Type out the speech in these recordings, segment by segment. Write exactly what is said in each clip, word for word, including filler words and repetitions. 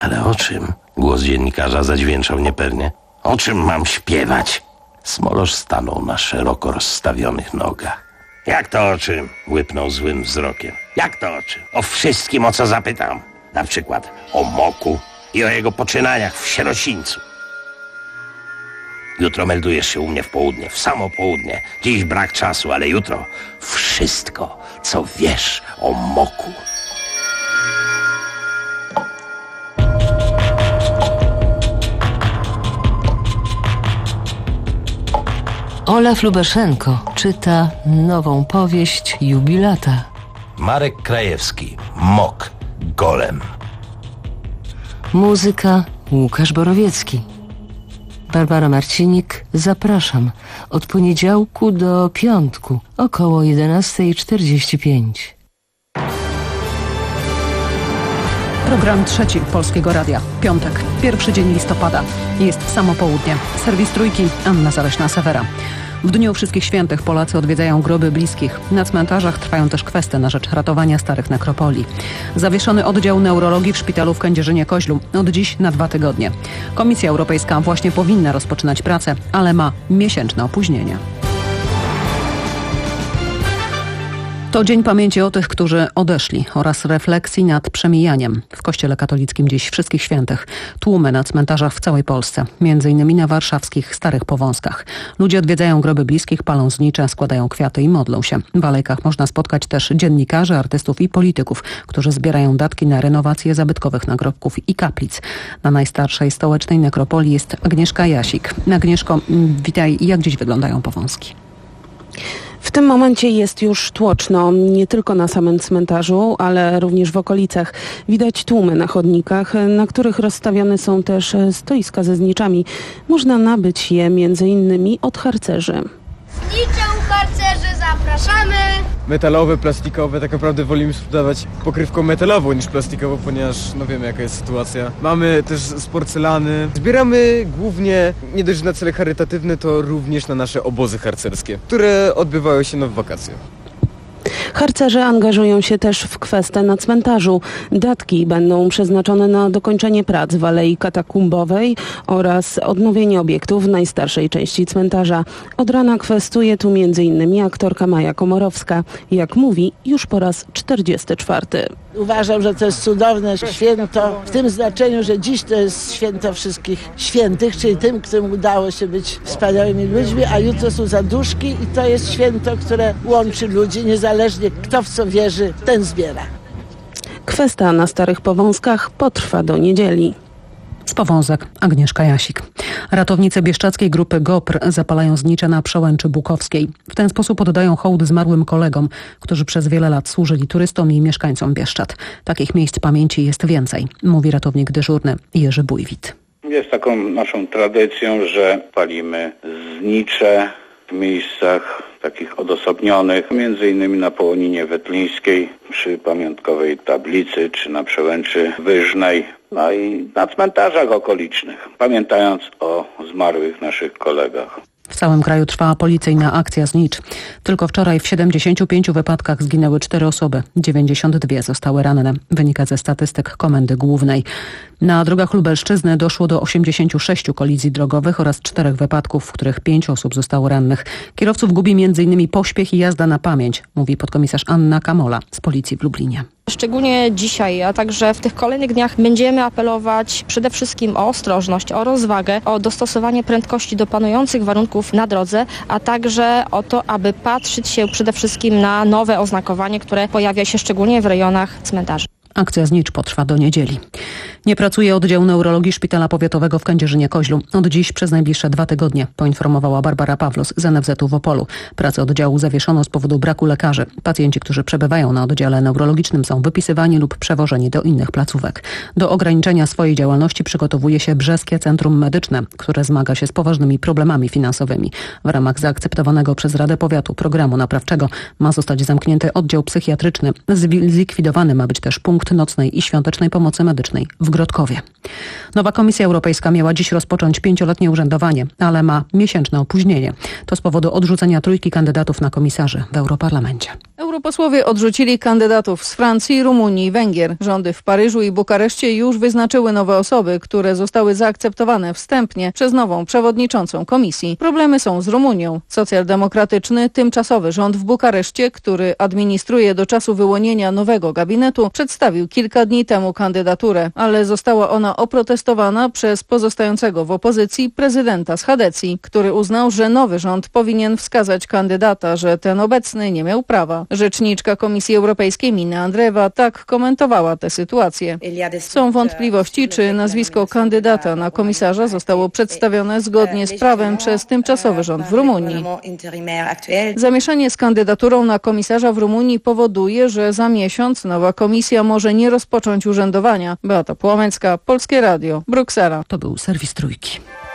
Ale o czym? Głos dziennikarza zadźwięczał niepewnie. O czym mam śpiewać? Smolosz stanął na szeroko rozstawionych nogach. Jak to o czym? Łypnął złym wzrokiem. Jak to o czym? O wszystkim, o co zapytam. Na przykład o Moku i o jego poczynaniach w Sierocińcu. Jutro meldujesz się u mnie w południe, w samo południe. Dziś brak czasu, ale jutro wszystko, co wiesz o Moku. Olaf Lubaszenko czyta nową powieść Jubilata. Marek Krajewski, Mok, Golem. Muzyka Łukasz Borowiecki. Barbara Marcinik, zapraszam od poniedziałku do piątku około jedenasta czterdzieści pięć. Program trzeci Polskiego Radia. Piątek, pierwszy dzień listopada. Jest samo południe. Serwis Trójki, Anna Zaleśna-Sewera. W Dniu Wszystkich Świętych Polacy odwiedzają groby bliskich. Na cmentarzach trwają też kwestie na rzecz ratowania starych nekropolii. Zawieszony oddział neurologii w szpitalu w Kędzierzynie-Koźlu. Od dziś na dwa tygodnie. Komisja Europejska właśnie powinna rozpoczynać pracę, ale ma miesięczne opóźnienie. To Dzień Pamięci o tych, którzy odeszli oraz refleksji nad przemijaniem. W Kościele katolickim dziś Wszystkich Świętych. Tłumy na cmentarzach w całej Polsce, między innymi na warszawskich Starych Powązkach. Ludzie odwiedzają groby bliskich, palą znicze, składają kwiaty i modlą się. W alejkach można spotkać też dziennikarzy, artystów i polityków, którzy zbierają datki na renowację zabytkowych nagrobków i kaplic. Na najstarszej stołecznej nekropolii jest Agnieszka Jasik. Agnieszko, witaj. Jak dziś wyglądają Powązki? W tym momencie jest już tłoczno, nie tylko na samym cmentarzu, ale również w okolicach. Widać tłumy na chodnikach, na których rozstawione są też stoiska ze zniczami. Można nabyć je między innymi od harcerzy. Znicze u harcerzy, zapraszamy! Metalowe, plastikowe, tak naprawdę wolimy sprzedawać pokrywką metalową niż plastikową, ponieważ no wiemy jaka jest sytuacja. Mamy też z porcelany. Zbieramy głównie nie dość na cele charytatywne, to również na nasze obozy harcerskie, które odbywają się no w wakacje. Harcerze angażują się też w kwestię na cmentarzu. Datki będą przeznaczone na dokończenie prac w Alei Katakumbowej oraz odnowienie obiektów w najstarszej części cmentarza. Od rana kwestuje tu między innymi aktorka Maja Komorowska. Jak mówi, już po raz czterdziesty czwarty. Uważam, że to jest cudowne święto w tym znaczeniu, że dziś to jest święto wszystkich świętych, czyli tym, którym udało się być wspaniałymi ludźmi, a jutro są zaduszki i to jest święto, które łączy ludzi, niezależnie kto w co wierzy, ten zbiera. Kwestia na Starych Powązkach potrwa do niedzieli. Z Powązek Agnieszka Jasik. Ratownicy bieszczackiej grupy GOPR zapalają znicze na Przełęczy Bukowskiej. W ten sposób oddają hołd zmarłym kolegom, którzy przez wiele lat służyli turystom i mieszkańcom Bieszczad. Takich miejsc pamięci jest więcej, mówi ratownik dyżurny Jerzy Bujwit. Jest taką naszą tradycją, że palimy znicze w miejscach takich odosobnionych, między innymi na Połoninie Wetlińskiej, przy pamiątkowej tablicy, czy na Przełęczy Wyżnej, no i na cmentarzach okolicznych, pamiętając o zmarłych naszych kolegach. W całym kraju trwała policyjna akcja znicz. Tylko wczoraj w siedemdziesięciu pięciu wypadkach zginęły cztery osoby, dziewięćdziesiąt dwie zostały ranne. Wynika ze statystyk Komendy Głównej. Na drogach Lubelszczyzny doszło do osiemdziesięciu sześciu kolizji drogowych oraz czterech wypadków, w których pięć osób zostało rannych. Kierowców gubi między innymi pośpiech i jazda na pamięć, mówi podkomisarz Anna Kamola z policji w Lublinie. Szczególnie dzisiaj, a także w tych kolejnych dniach będziemy apelować przede wszystkim o ostrożność, o rozwagę, o dostosowanie prędkości do panujących warunków na drodze, a także o to, aby patrzeć się przede wszystkim na nowe oznakowanie, które pojawia się szczególnie w rejonach cmentarzy. Akcja znicz potrwa do niedzieli. Nie pracuje oddział neurologii Szpitala Powiatowego w Kędzierzynie-Koźlu. Od dziś przez najbliższe dwa tygodnie, poinformowała Barbara Pawlos z N F Z u w Opolu. Pracę oddziału zawieszono z powodu braku lekarzy. Pacjenci, którzy przebywają na oddziale neurologicznym, są wypisywani lub przewożeni do innych placówek. Do ograniczenia swojej działalności przygotowuje się Brzeskie Centrum Medyczne, które zmaga się z poważnymi problemami finansowymi. W ramach zaakceptowanego przez Radę Powiatu programu naprawczego ma zostać zamknięty oddział psychiatryczny. Zlikwidowany ma być też punkt nocnej i świątecznej pomocy medycznej w Grodkowie. Nowa Komisja Europejska miała dziś rozpocząć pięcioletnie urzędowanie, ale ma miesięczne opóźnienie. To z powodu odrzucenia trójki kandydatów na komisarzy w Europarlamencie. Europosłowie odrzucili kandydatów z Francji, Rumunii i Węgier. Rządy w Paryżu i Bukareszcie już wyznaczyły nowe osoby, które zostały zaakceptowane wstępnie przez nową przewodniczącą komisji. Problemy są z Rumunią. Socjaldemokratyczny, tymczasowy rząd w Bukareszcie, który administruje do czasu wyłonienia nowego gabinetu, przedstawił kilka dni temu kandydaturę, ale została ona oprotestowana przez pozostającego w opozycji prezydenta z Chadecji, który uznał, że nowy rząd powinien wskazać kandydata, że ten obecny nie miał prawa. Rzeczniczka Komisji Europejskiej Mina Andreeva tak komentowała tę sytuację. Są wątpliwości, czy nazwisko kandydata na komisarza zostało przedstawione zgodnie z prawem przez tymczasowy rząd w Rumunii. Zamieszanie z kandydaturą na komisarza w Rumunii powoduje, że za miesiąc nowa komisja może nie rozpocząć urzędowania. Beata Płomecka, Polskie Radio, Bruksela. To był serwis Trójki.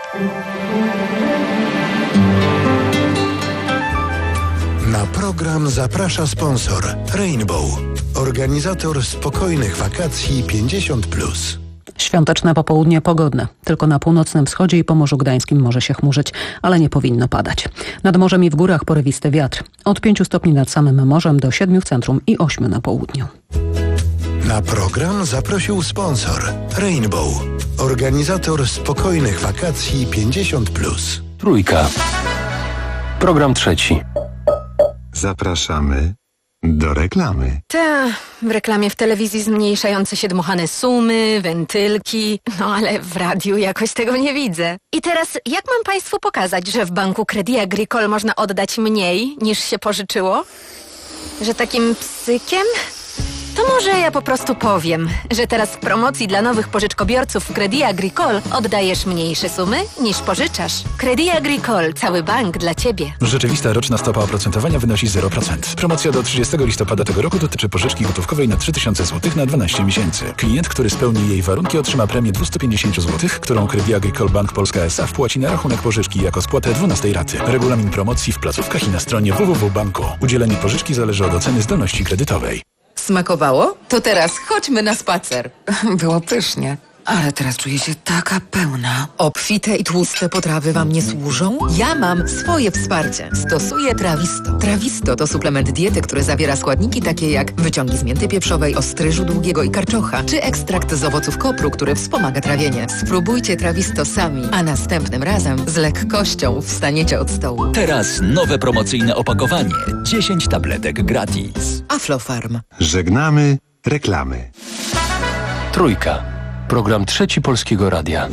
Na program zaprasza sponsor Rainbow, organizator spokojnych wakacji pięćdziesiąt plus. Świąteczne popołudnie pogodne. Tylko na północnym wschodzie i Pomorzu Gdańskim może się chmurzyć, ale nie powinno padać. Nad morzem i w górach porywisty wiatr. Od pięciu stopni nad samym morzem do siedmiu w centrum i ośmiu na południu. Na program zaprosił sponsor Rainbow, organizator spokojnych wakacji pięćdziesiąt plus. Trójka. Program trzeci. Zapraszamy do reklamy. Ta, w reklamie w telewizji zmniejszające się dmuchane sumy, wentylki, no ale w radiu jakoś tego nie widzę. I teraz jak mam Państwu pokazać, że w banku Crédit Agricole można oddać mniej niż się pożyczyło? Że takim psykiem? To może ja po prostu powiem, że teraz w promocji dla nowych pożyczkobiorców w Crédit Agricole oddajesz mniejsze sumy niż pożyczasz. Crédit Agricole, cały bank dla Ciebie. Rzeczywista roczna stopa oprocentowania wynosi zero procent. Promocja do trzydziestego listopada tego roku dotyczy pożyczki gotówkowej na trzy tysiące złotych na dwanaście miesięcy. Klient, który spełni jej warunki, otrzyma premię dwieście pięćdziesiąt złotych, którą Crédit Agricole Bank Polska S A wpłaci na rachunek pożyczki jako spłatę dwunastej raty. Regulamin promocji w placówkach i na stronie w w w kropka banku. Udzielenie pożyczki zależy od oceny zdolności kredytowej. Smakowało? To teraz chodźmy na spacer. Było pysznie. Ale teraz czuję się taka pełna. Obfite i tłuste potrawy Wam nie służą? Ja mam swoje wsparcie. Stosuję Trawisto. Trawisto to suplement diety, który zawiera składniki takie jak wyciągi z mięty pieprzowej, ostryżu długiego i karczocha, czy ekstrakt z owoców kopru, który wspomaga trawienie. Spróbujcie Trawisto sami, a następnym razem z lekkością wstaniecie od stołu. Teraz nowe promocyjne opakowanie. dziesięć tabletek gratis. Aflofarm. Żegnamy reklamy. Trójka. Program trzeci Polskiego Radia.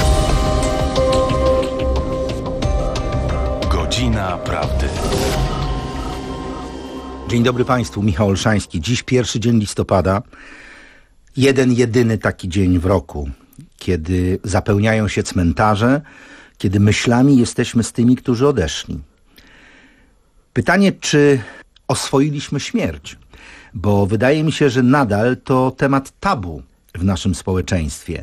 Godzina Prawdy. Dzień dobry Państwu, Michał Olszański. Dziś pierwszy dzień listopada. Jeden, jedyny taki dzień w roku, kiedy zapełniają się cmentarze, kiedy myślami jesteśmy z tymi, którzy odeszli. Pytanie, czy oswoiliśmy śmierć? Bo wydaje mi się, że nadal to temat tabu w naszym społeczeństwie.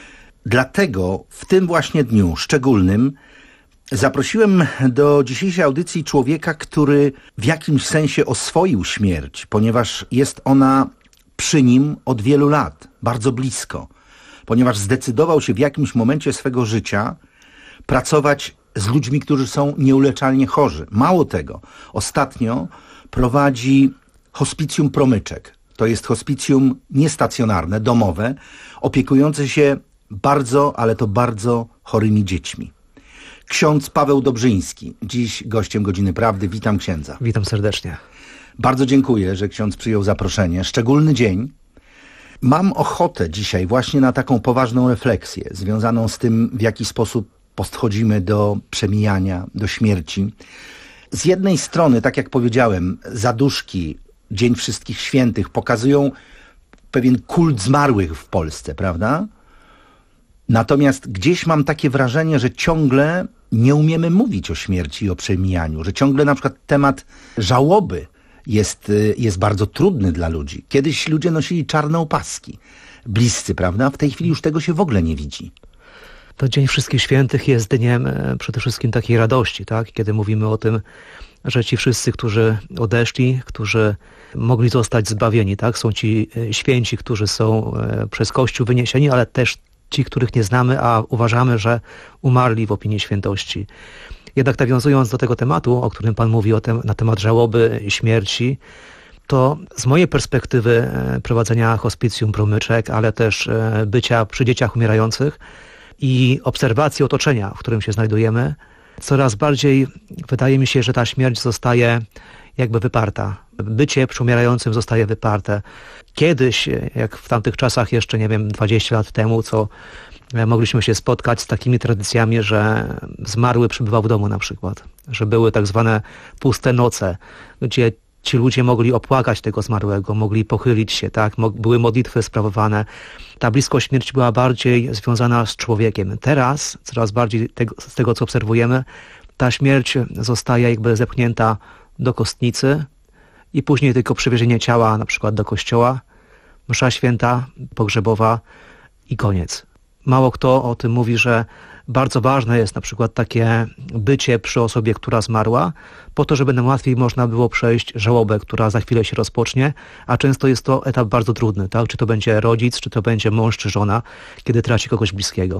Dlatego w tym właśnie dniu szczególnym zaprosiłem do dzisiejszej audycji człowieka, który w jakimś sensie oswoił śmierć, ponieważ jest ona przy nim od wielu lat, bardzo blisko, ponieważ zdecydował się w jakimś momencie swego życia pracować z ludźmi, którzy są nieuleczalnie chorzy. Mało tego, ostatnio prowadzi hospicjum Promyczek. To jest hospicjum niestacjonarne, domowe, opiekujące się bardzo, ale to bardzo chorymi dziećmi. Ksiądz Paweł Dobrzyński, dziś gościem Godziny Prawdy. Witam księdza. Witam serdecznie. Bardzo dziękuję, że ksiądz przyjął zaproszenie. Szczególny dzień. Mam ochotę dzisiaj właśnie na taką poważną refleksję związaną z tym, w jaki sposób podchodzimy do przemijania, do śmierci. Z jednej strony, tak jak powiedziałem, zaduszki, Dzień Wszystkich Świętych pokazują pewien kult zmarłych w Polsce, prawda? Natomiast gdzieś mam takie wrażenie, że ciągle nie umiemy mówić o śmierci i o przemijaniu, że ciągle na przykład temat żałoby jest, jest bardzo trudny dla ludzi. Kiedyś ludzie nosili czarne opaski, bliscy, prawda? W tej chwili już tego się w ogóle nie widzi. To Dzień Wszystkich Świętych jest dniem przede wszystkim takiej radości, tak? Kiedy mówimy o tym, że ci wszyscy, którzy odeszli, którzy mogli zostać zbawieni, tak? Są ci święci, którzy są przez Kościół wyniesieni, ale też ci, których nie znamy, a uważamy, że umarli w opinii świętości. Jednak nawiązując do tego tematu, o którym Pan mówi, o tem, na temat żałoby, śmierci, to z mojej perspektywy prowadzenia hospicjum Promyczek, ale też bycia przy dzieciach umierających i obserwacji otoczenia, w którym się znajdujemy, coraz bardziej wydaje mi się, że ta śmierć zostaje jakby wyparta. Bycie przy umierającym zostaje wyparte. Kiedyś, jak w tamtych czasach jeszcze, nie wiem, dwadzieścia lat temu, co mogliśmy się spotkać z takimi tradycjami, że zmarły przebywał w domu na przykład. Że były tak zwane puste noce, gdzie ci ludzie mogli opłakać tego zmarłego, mogli pochylić się, tak? Były modlitwy sprawowane. Ta bliskość śmierci była bardziej związana z człowiekiem. Teraz, coraz bardziej tego, z tego, co obserwujemy, ta śmierć zostaje jakby zepchnięta do kostnicy i później tylko przywiezienie ciała na przykład do kościoła, msza święta, pogrzebowa i koniec. Mało kto o tym mówi, że bardzo ważne jest na przykład takie bycie przy osobie, która zmarła, po to, żeby nam łatwiej można było przejść żałobę, która za chwilę się rozpocznie, a często jest to etap bardzo trudny, tak? Czy to będzie rodzic, czy to będzie mąż, czy żona, kiedy traci kogoś bliskiego.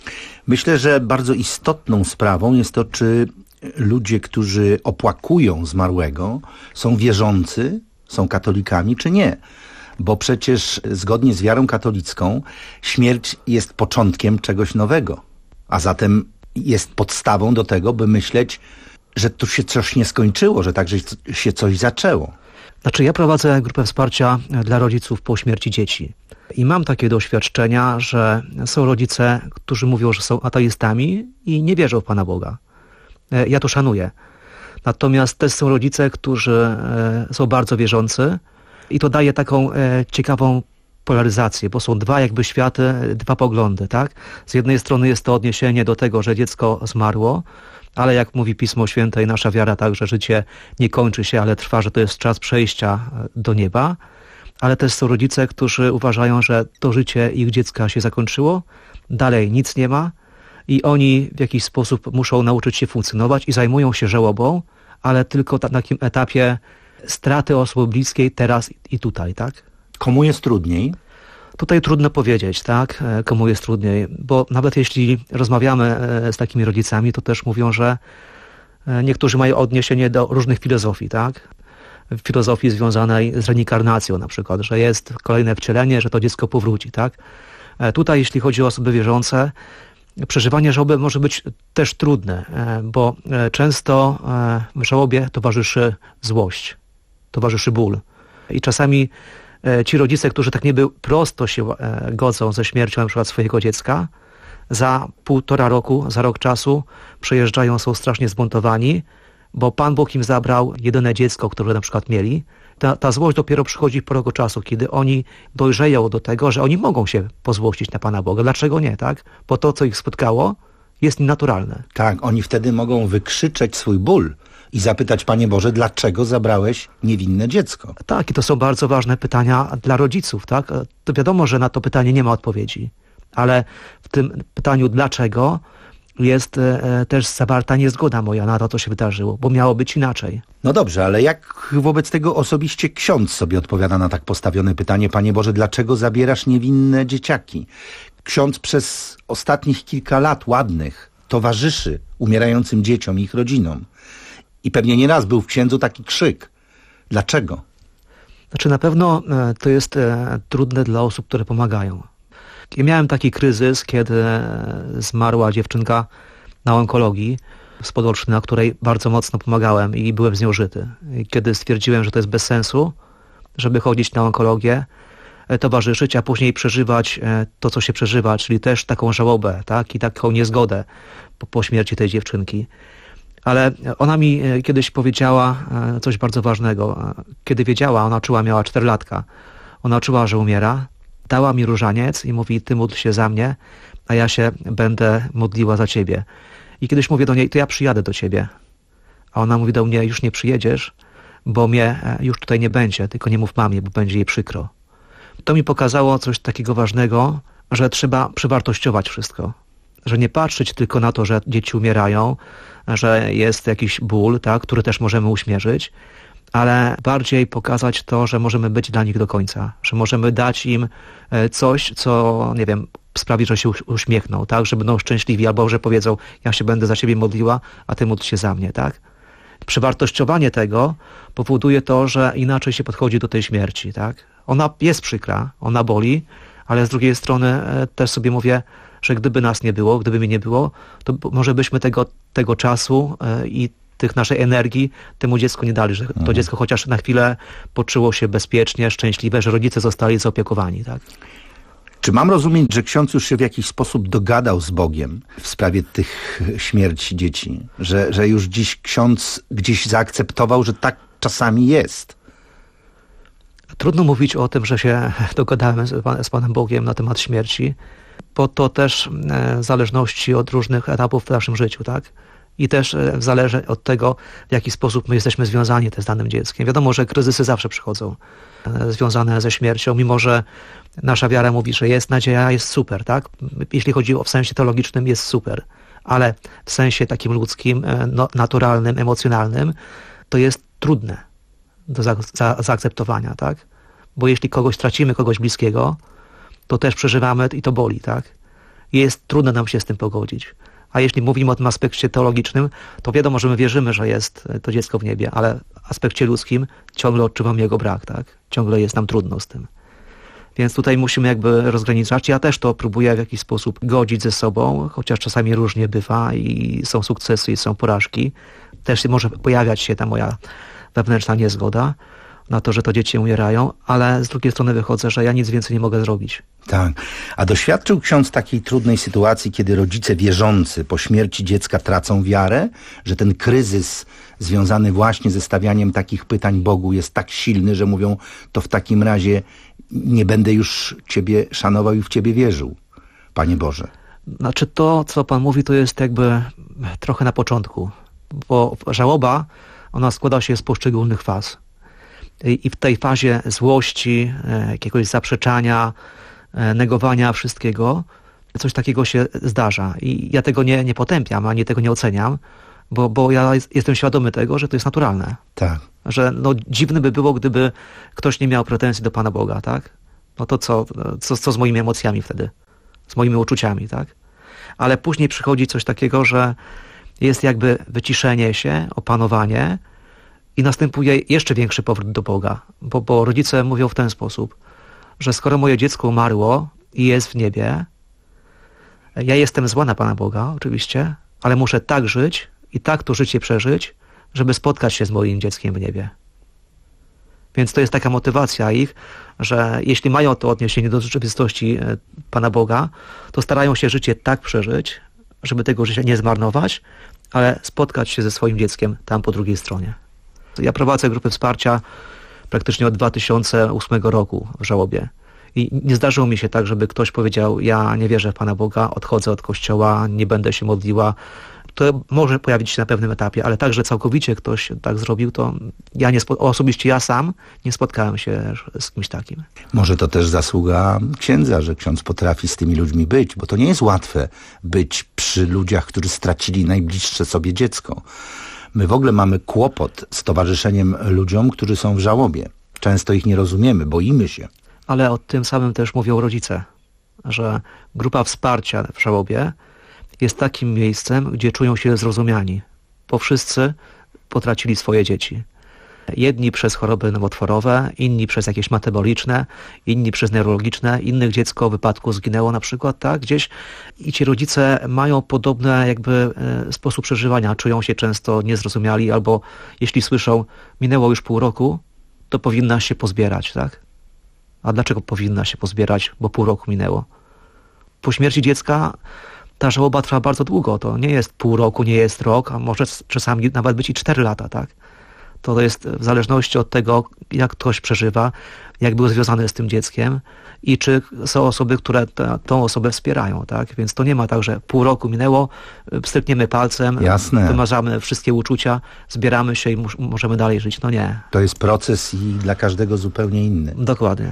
Myślę, że bardzo istotną sprawą jest to, czy ludzie, którzy opłakują zmarłego, są wierzący, są katolikami, czy nie. Bo przecież zgodnie z wiarą katolicką śmierć jest początkiem czegoś nowego. A zatem jest podstawą do tego, by myśleć, że tu się coś nie skończyło, że także się coś zaczęło. Znaczy ja prowadzę grupę wsparcia dla rodziców po śmierci dzieci. I mam takie doświadczenia, że są rodzice, którzy mówią, że są ateistami i nie wierzą w Pana Boga. Ja to szanuję. Natomiast też są rodzice, którzy są bardzo wierzący i to daje taką ciekawą polaryzację, bo są dwa jakby światy, dwa poglądy, tak? Z jednej strony jest to odniesienie do tego, że dziecko zmarło, ale jak mówi Pismo Święte i nasza wiara, tak, że życie nie kończy się, ale trwa, że to jest czas przejścia do nieba, ale też są rodzice, którzy uważają, że to życie ich dziecka się zakończyło, dalej nic nie ma i oni w jakiś sposób muszą nauczyć się funkcjonować i zajmują się żałobą, ale tylko na takim etapie straty osoby bliskiej teraz i tutaj, tak? Komu jest trudniej? Tutaj trudno powiedzieć, tak? Komu jest trudniej, bo nawet jeśli rozmawiamy z takimi rodzicami, to też mówią, że niektórzy mają odniesienie do różnych filozofii, tak? Filozofii związanej z reinkarnacją na przykład, że jest kolejne wcielenie, że to dziecko powróci, tak? Tutaj, jeśli chodzi o osoby wierzące, przeżywanie żałoby może być też trudne, bo często w żałobie towarzyszy złość, towarzyszy ból. I czasami ci rodzice, którzy tak niby prosto się godzą ze śmiercią na przykład swojego dziecka, za półtora roku, za rok czasu przejeżdżają, są strasznie zbuntowani, bo Pan Bóg im zabrał jedyne dziecko, które na przykład mieli. Ta, ta złość dopiero przychodzi po roku czasu, kiedy oni dojrzeją do tego, że oni mogą się pozłościć na Pana Boga. Dlaczego nie, tak? Bo to, co ich spotkało, jest nienaturalne. Tak, oni wtedy mogą wykrzyczeć swój ból i zapytać, Panie Boże, dlaczego zabrałeś niewinne dziecko? Tak, i to są bardzo ważne pytania dla rodziców, tak? To wiadomo, że na to pytanie nie ma odpowiedzi, ale w tym pytaniu dlaczego jest e, też zawarta niezgoda moja na to, co się wydarzyło, bo miało być inaczej. No dobrze, ale jak wobec tego osobiście ksiądz sobie odpowiada na tak postawione pytanie, Panie Boże, dlaczego zabierasz niewinne dzieciaki? Ksiądz przez ostatnich kilka lat ładnych towarzyszy umierającym dzieciom i ich rodzinom. I pewnie nieraz był w księdzu taki krzyk. Dlaczego? Znaczy na pewno e, to jest e, trudne dla osób, które pomagają. Ja miałem taki kryzys, kiedy zmarła dziewczynka na onkologii z Podolszyna, której bardzo mocno pomagałem i byłem z nią żyty. I kiedy stwierdziłem, że to jest bez sensu, żeby chodzić na onkologię, towarzyszyć, a później przeżywać to, co się przeżywa, czyli też taką żałobę, tak? I taką niezgodę po, po śmierci tej dziewczynki. Ale ona mi kiedyś powiedziała coś bardzo ważnego. Kiedy wiedziała, ona czuła, miała czterolatka, ona czuła, że umiera, dała mi różaniec i mówi, ty módl się za mnie, a ja się będę modliła za ciebie. I kiedyś mówię do niej, to ja przyjadę do ciebie. A ona mówi do mnie, już nie przyjedziesz, bo mnie już tutaj nie będzie, tylko nie mów mamie, bo będzie jej przykro. To mi pokazało coś takiego ważnego, że trzeba przewartościować wszystko. Że nie patrzeć tylko na to, że dzieci umierają, że jest jakiś ból, tak, który też możemy uśmierzyć, ale bardziej pokazać to, że możemy być dla nich do końca, że możemy dać im coś, co, nie wiem, sprawi, że się uśmiechną, tak, że będą szczęśliwi, albo że powiedzą, ja się będę za ciebie modliła, a ty módl się za mnie, tak. Przewartościowanie tego powoduje to, że inaczej się podchodzi do tej śmierci, tak? Ona jest przykra, ona boli, ale z drugiej strony też sobie mówię, że gdyby nas nie było, gdyby mnie nie było, to może byśmy tego, tego czasu i tych naszej energii temu dziecku nie dali, że to mhm. dziecko chociaż na chwilę poczuło się bezpiecznie, szczęśliwe, że rodzice zostali zaopiekowani, tak? Czy mam rozumieć, że ksiądz już się w jakiś sposób dogadał z Bogiem w sprawie tych śmierci dzieci? Że, że już dziś ksiądz gdzieś zaakceptował, że tak czasami jest? Trudno mówić o tym, że się dogadałem z, pan, z Panem Bogiem na temat śmierci, bo to też w zależności od różnych etapów w naszym życiu, tak? I też zależy od tego, w jaki sposób my jesteśmy związani z danym dzieckiem. Wiadomo, że kryzysy zawsze przychodzą związane ze śmiercią, mimo że nasza wiara mówi, że jest nadzieja, jest super, tak? Jeśli chodzi o w sensie teologicznym, jest super, ale w sensie takim ludzkim, no, naturalnym, emocjonalnym, to jest trudne do za, za, zaakceptowania, tak? Bo jeśli kogoś tracimy, kogoś bliskiego, to też przeżywamy i to boli, tak? I jest trudno nam się z tym pogodzić. A jeśli mówimy o tym aspekcie teologicznym, to wiadomo, że my wierzymy, że jest to dziecko w niebie, ale w aspekcie ludzkim ciągle odczuwamy jego brak, tak? Ciągle jest nam trudno z tym. Więc tutaj musimy jakby rozgraniczać. Ja też to próbuję w jakiś sposób godzić ze sobą, chociaż czasami różnie bywa i są sukcesy i są porażki. Też może pojawiać się ta moja wewnętrzna niezgoda na to, że to dzieci umierają, ale z drugiej strony wychodzę, że ja nic więcej nie mogę zrobić. Tak. A doświadczył ksiądz takiej trudnej sytuacji, kiedy rodzice wierzący po śmierci dziecka tracą wiarę, że ten kryzys związany właśnie ze stawianiem takich pytań Bogu jest tak silny, że mówią, to w takim razie nie będę już Ciebie szanował i w Ciebie wierzył, Panie Boże. Znaczy to, co Pan mówi, to jest jakby trochę na początku, bo żałoba, ona składa się z poszczególnych faz. I w tej fazie złości, jakiegoś zaprzeczania, negowania wszystkiego, coś takiego się zdarza. I ja tego nie, nie potępiam, ani tego nie oceniam, bo, bo ja jestem świadomy tego, że to jest naturalne. Tak. Że no, dziwne by było, gdyby ktoś nie miał pretensji do Pana Boga, tak? No to co, co, co z moimi emocjami wtedy? Z moimi uczuciami, tak? Ale później przychodzi coś takiego, że jest jakby wyciszenie się, opanowanie, i następuje jeszcze większy powrót do Boga, bo, bo rodzice mówią w ten sposób, że skoro moje dziecko umarło i jest w niebie, ja jestem zła na Pana Boga, oczywiście, ale muszę tak żyć i tak to życie przeżyć, żeby spotkać się z moim dzieckiem w niebie. Więc to jest taka motywacja ich, że jeśli mają to odniesienie do rzeczywistości Pana Boga, to starają się życie tak przeżyć, żeby tego życia nie zmarnować, ale spotkać się ze swoim dzieckiem tam po drugiej stronie. Ja prowadzę grupy wsparcia praktycznie od dwa tysiące ósmego roku w żałobie. I nie zdarzyło mi się tak, żeby ktoś powiedział, ja nie wierzę w Pana Boga, odchodzę od kościoła, nie będę się modliła. To może pojawić się na pewnym etapie, ale tak, że całkowicie ktoś tak zrobił, to ja nie spo... osobiście ja sam nie spotkałem się z kimś takim. Może to też zasługa księdza, że ksiądz potrafi z tymi ludźmi być, bo to nie jest łatwe być przy ludziach, którzy stracili najbliższe sobie dziecko. My w ogóle mamy kłopot z towarzyszeniem ludziom, którzy są w żałobie. Często ich nie rozumiemy, boimy się. Ale o tym samym też mówią rodzice, że grupa wsparcia w żałobie jest takim miejscem, gdzie czują się zrozumiani, bo wszyscy potracili swoje dzieci. Jedni przez choroby nowotworowe, inni przez jakieś metaboliczne, inni przez neurologiczne, innych dziecko w wypadku zginęło na przykład, tak, gdzieś. I ci rodzice mają podobny jakby e, sposób przeżywania, czują się często niezrozumiali, albo jeśli słyszą, minęło już pół roku, to powinna się pozbierać, tak? A dlaczego powinna się pozbierać, bo pół roku minęło? Po śmierci dziecka ta żałoba trwa bardzo długo, to nie jest pół roku, nie jest rok, a może czasami nawet być i cztery lata, tak? To jest w zależności od tego, jak ktoś przeżywa, jak był związany z tym dzieckiem i czy są osoby, które ta, tą osobę wspierają, tak? Więc to nie ma tak, że pół roku minęło, strykniemy palcem, Jasne. wymarzamy wszystkie uczucia, zbieramy się i mu- możemy dalej żyć. No nie. To jest proces i dla każdego zupełnie inny. Dokładnie.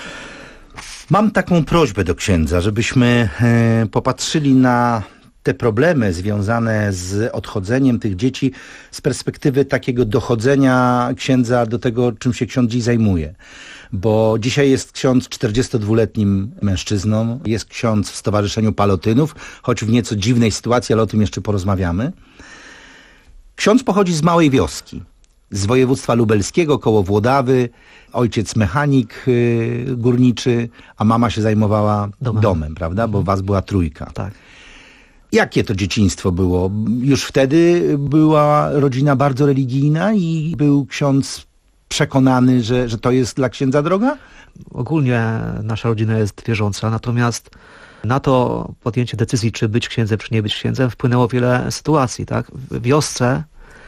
Mam taką prośbę do księdza, żebyśmy e, popatrzyli na te problemy związane z odchodzeniem tych dzieci z perspektywy takiego dochodzenia księdza do tego, czym się ksiądz dziś zajmuje. Bo dzisiaj jest ksiądz czterdziestodwuletnim mężczyzną, jest ksiądz w Stowarzyszeniu Palotynów, choć w nieco dziwnej sytuacji, ale o tym jeszcze porozmawiamy. Ksiądz pochodzi z małej wioski, z województwa lubelskiego, koło Włodawy. Ojciec mechanik y, górniczy, a mama się zajmowała domem, domem prawda? Bo was była trójka. Tak. Jakie to dzieciństwo było? Już wtedy była rodzina bardzo religijna i był ksiądz przekonany, że, że to jest dla księdza droga? Ogólnie nasza rodzina jest wierząca, natomiast na to podjęcie decyzji, czy być księdzem, czy nie być księdzem, wpłynęło wiele sytuacji. Tak? W wiosce,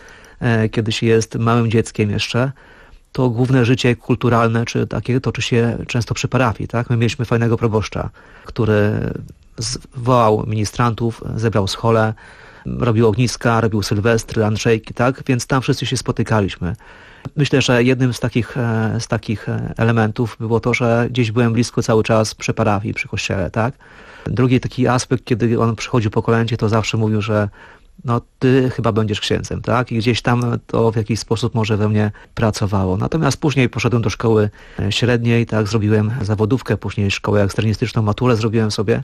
e, kiedy się jest małym dzieckiem jeszcze, to główne życie kulturalne, czy takie, toczy się często przy parafii. Tak? My mieliśmy fajnego proboszcza, który zwołał ministrantów, zebrał scholę, robił ogniska, robił sylwestry, andrzejki, tak? Więc tam wszyscy się spotykaliśmy. Myślę, że jednym z takich, z takich elementów było to, że gdzieś byłem blisko cały czas przy parafii, przy kościele, tak? Drugi taki aspekt, kiedy on przychodził po kolędzie, to zawsze mówił, że no ty chyba będziesz księdzem, tak? I gdzieś tam to w jakiś sposób może we mnie pracowało. Natomiast później poszedłem do szkoły średniej, tak? Zrobiłem zawodówkę, później szkołę eksternistyczną, maturę zrobiłem sobie.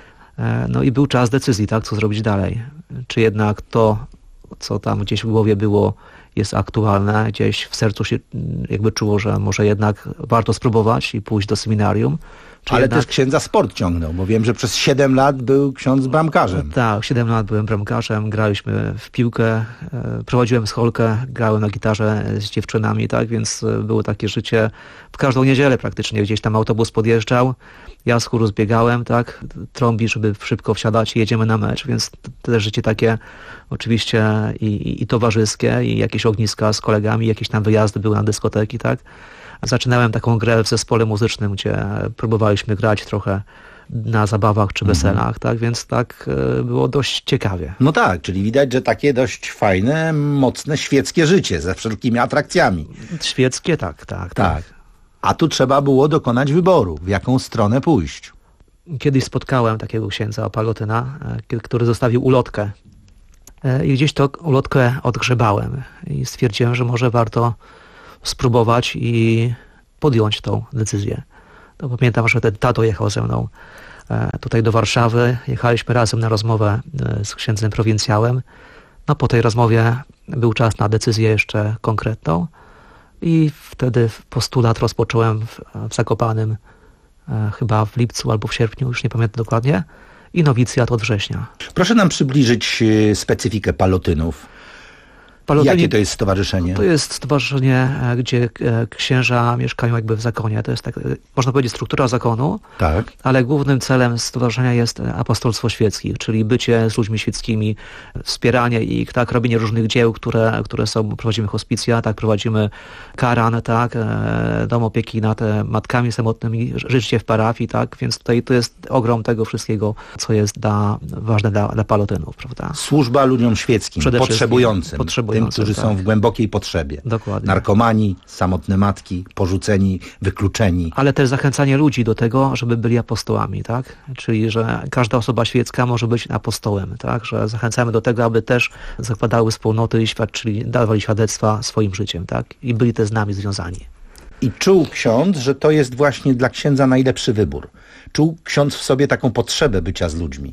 No i był czas decyzji, tak? Co zrobić dalej. Czy jednak to, co tam gdzieś w głowie było, jest aktualne, gdzieś w sercu się jakby czuło, że może jednak warto spróbować i pójść do seminarium. Czy Ale jednak... też księdza sport ciągnął, bo wiem, że przez siedem lat był ksiądz bramkarzem. Tak, siedem lat byłem bramkarzem, graliśmy w piłkę, prowadziłem scholkę, grałem na gitarze z dziewczynami, tak, więc było takie życie w każdą niedzielę praktycznie, gdzieś tam autobus podjeżdżał, ja z chóru zbiegałem, tak, trąbi, żeby szybko wsiadać i jedziemy na mecz, więc też życie takie oczywiście i, i, i towarzyskie, i jakieś ogniska z kolegami, jakieś tam wyjazdy były na dyskoteki, tak. Zaczynałem taką grę w zespole muzycznym, gdzie próbowaliśmy grać trochę na zabawach czy weselach, mhm. tak, więc tak było dość ciekawie. No tak, czyli widać, że takie dość fajne, mocne, świeckie życie ze wszelkimi atrakcjami. Świeckie, tak, tak, tak. tak. A tu trzeba było dokonać wyboru, w jaką stronę pójść. Kiedyś spotkałem takiego księdza Apalotyna, który zostawił ulotkę i gdzieś tą ulotkę odgrzebałem i stwierdziłem, że może warto spróbować i podjąć tą decyzję. To pamiętam, że ten tato jechał ze mną tutaj do Warszawy. Jechaliśmy razem na rozmowę z księdzem prowincjałem. No po tej rozmowie był czas na decyzję jeszcze konkretną i wtedy postulat rozpocząłem w, w Zakopanem chyba w lipcu albo w sierpniu, już nie pamiętam dokładnie, i nowicjat od września. Proszę nam przybliżyć specyfikę palotynów. Palotyni, Jakie to jest stowarzyszenie? To jest stowarzyszenie, gdzie księża mieszkają jakby w zakonie. To jest tak, można powiedzieć, struktura zakonu, tak. Ale głównym celem stowarzyszenia jest apostolstwo świeckie, czyli bycie z ludźmi świeckimi, wspieranie ich, tak, robienie różnych dzieł, które, które są, prowadzimy hospicja, tak, prowadzimy karan, tak, dom opieki nad matkami samotnymi, życie w parafii, tak, więc tutaj to jest ogrom tego wszystkiego, co jest dla, ważne dla, dla palotynów, prawda? Służba ludziom świeckim, potrzebującym. potrzebującym. Tym, którzy tak. są w głębokiej potrzebie. Dokładnie. Narkomani, samotne matki, porzuceni, wykluczeni. Ale też zachęcanie ludzi do tego, żeby byli apostołami, tak? Czyli, że każda osoba świecka może być apostołem, tak? Że zachęcamy do tego, aby też zakładały wspólnoty i świadczyli, dawali świadectwa swoim życiem, tak? I byli też z nami związani. I czuł ksiądz, że to jest właśnie dla księdza najlepszy wybór. Czuł ksiądz w sobie taką potrzebę bycia z ludźmi.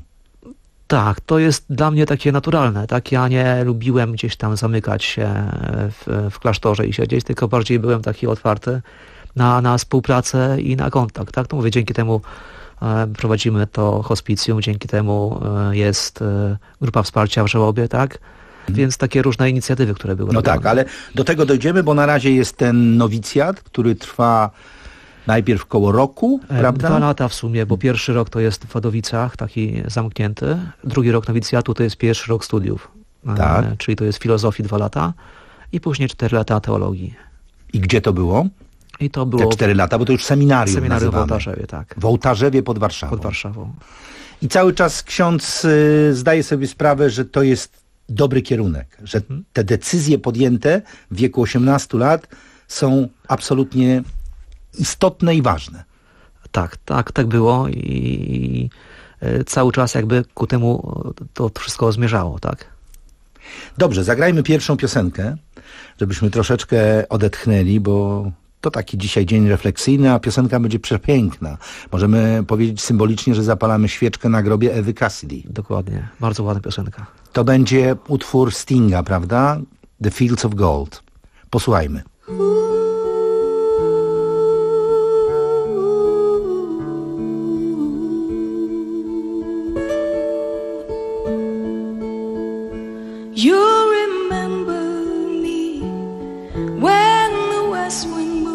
Tak, to jest dla mnie takie naturalne, tak? Ja nie lubiłem gdzieś tam zamykać się w, w klasztorze i siedzieć, tylko bardziej byłem taki otwarty na, na współpracę i na kontakt, tak? To mówię, dzięki temu e, prowadzimy to hospicjum, dzięki temu e, jest e, grupa wsparcia w żałobie, tak? Hmm. Więc takie różne inicjatywy, które były No robione. tak, ale do tego dojdziemy, bo na razie jest ten nowicjat, który trwa najpierw koło roku, prawda? Dwa lata w sumie, bo pierwszy rok to jest w Wadowicach, taki zamknięty. Drugi rok nowicjatu to jest pierwszy rok studiów. Tak. E, czyli to jest filozofii dwa lata i później cztery lata teologii. I gdzie to było? I to było... Te cztery lata, bo to już seminarium Seminarium w nazywane. Ołtarzewie, tak. W Ołtarzewie pod Warszawą. Pod Warszawą. I cały czas ksiądz y, zdaje sobie sprawę, że to jest dobry kierunek, że hmm. te decyzje podjęte w wieku osiemnastu lat są absolutnie istotne i ważne. Tak, tak, tak było i, i cały czas jakby ku temu to wszystko zmierzało, tak. Dobrze, zagrajmy pierwszą piosenkę, żebyśmy troszeczkę odetchnęli, bo To taki dzisiaj dzień refleksyjny, a piosenka będzie przepiękna. Możemy powiedzieć symbolicznie, że zapalamy świeczkę na grobie Ewy Cassidy. Dokładnie, bardzo ładna piosenka. To będzie utwór Stinga, prawda? The Fields of Gold. Posłuchajmy. You remember me when the west wind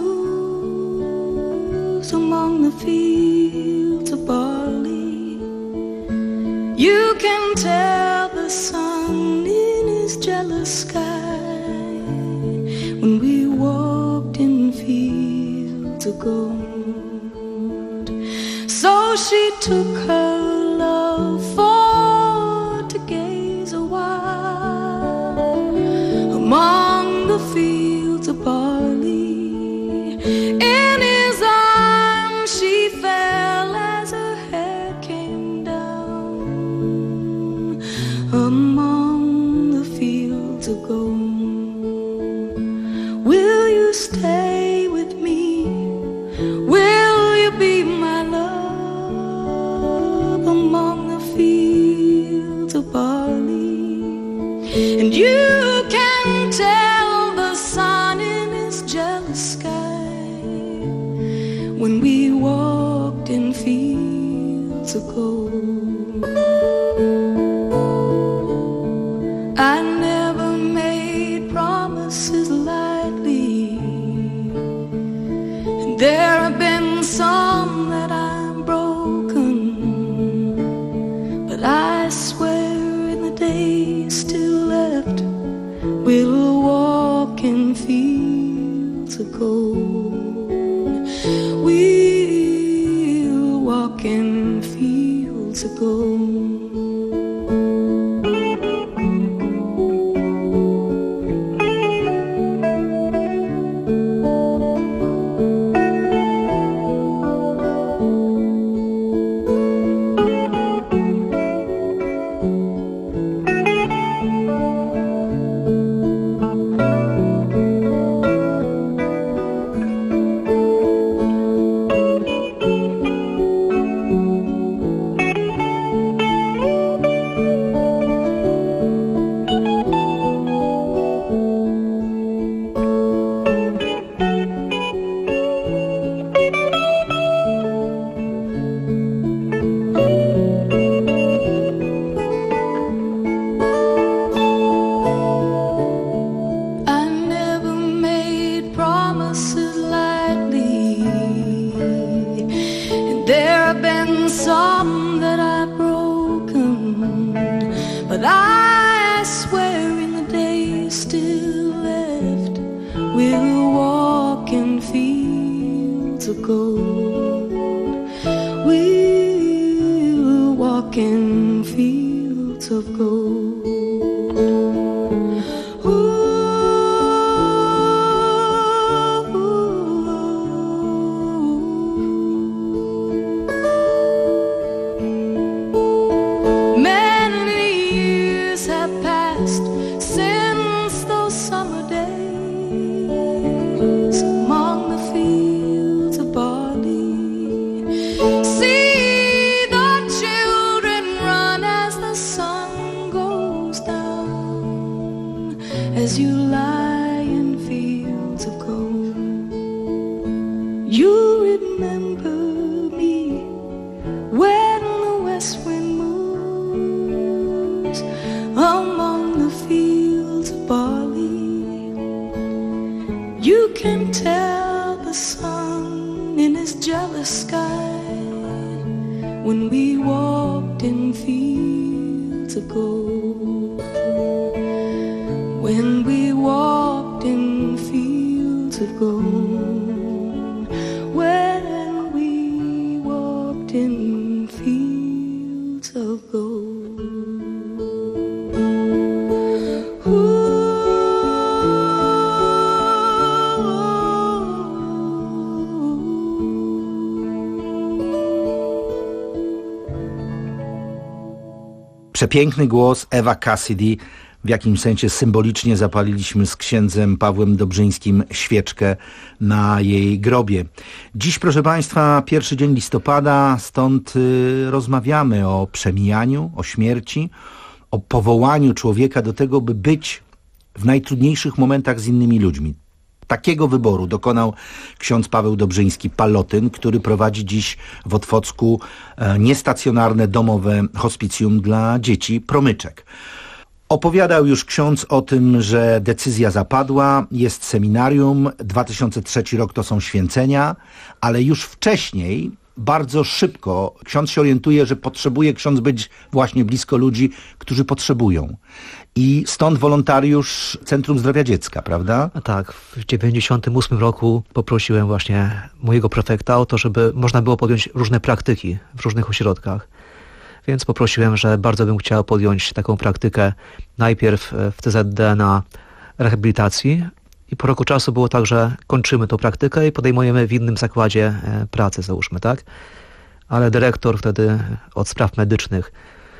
moves among the fields of barley. You can tell the sun in his jealous sky when we walked in fields of gold. So she took her love for to gaze a while among the fields of barley. In his arms she fell as her hair came down among the fields of gold. Will you stay with me? Will you be my love among the fields of barley? And you can tell the sun in his jealous sky when we walked in fields of gold. I never made promises lightly, and there have been some that I've broken, but I swear in the days still left we'll walk in fields of gold. We'll walk in fields of gold. Przepiękny głos Eva Cassidy w jakimś sensie symbolicznie zapaliliśmy z księdzem Pawłem Dobrzyńskim świeczkę na jej grobie. Dziś, proszę Państwa, pierwszy dzień listopada, stąd y, rozmawiamy o przemijaniu, o śmierci, o powołaniu człowieka do tego, by być w najtrudniejszych momentach z innymi ludźmi. Takiego wyboru dokonał ksiądz Paweł Dobrzyński-Pallotyn, który prowadzi dziś w Otwocku e, niestacjonarne domowe hospicjum dla dzieci Promyczek. Opowiadał już ksiądz o tym, że decyzja zapadła, jest seminarium, dwa tysiące trzeci rok to są święcenia, ale już wcześniej, bardzo szybko ksiądz się orientuje, że potrzebuje ksiądz być właśnie blisko ludzi, którzy potrzebują. I stąd wolontariusz Centrum Zdrowia Dziecka, prawda? A tak, w dziewięćdziesiątym ósmym roku poprosiłem właśnie mojego prefekta o to, żeby można było podjąć różne praktyki w różnych ośrodkach. Więc poprosiłem, że bardzo bym chciał podjąć taką praktykę najpierw w T Z D na rehabilitacji i po roku czasu było tak, że kończymy tą praktykę i podejmujemy w innym zakładzie pracę, załóżmy, tak? Ale dyrektor wtedy od spraw medycznych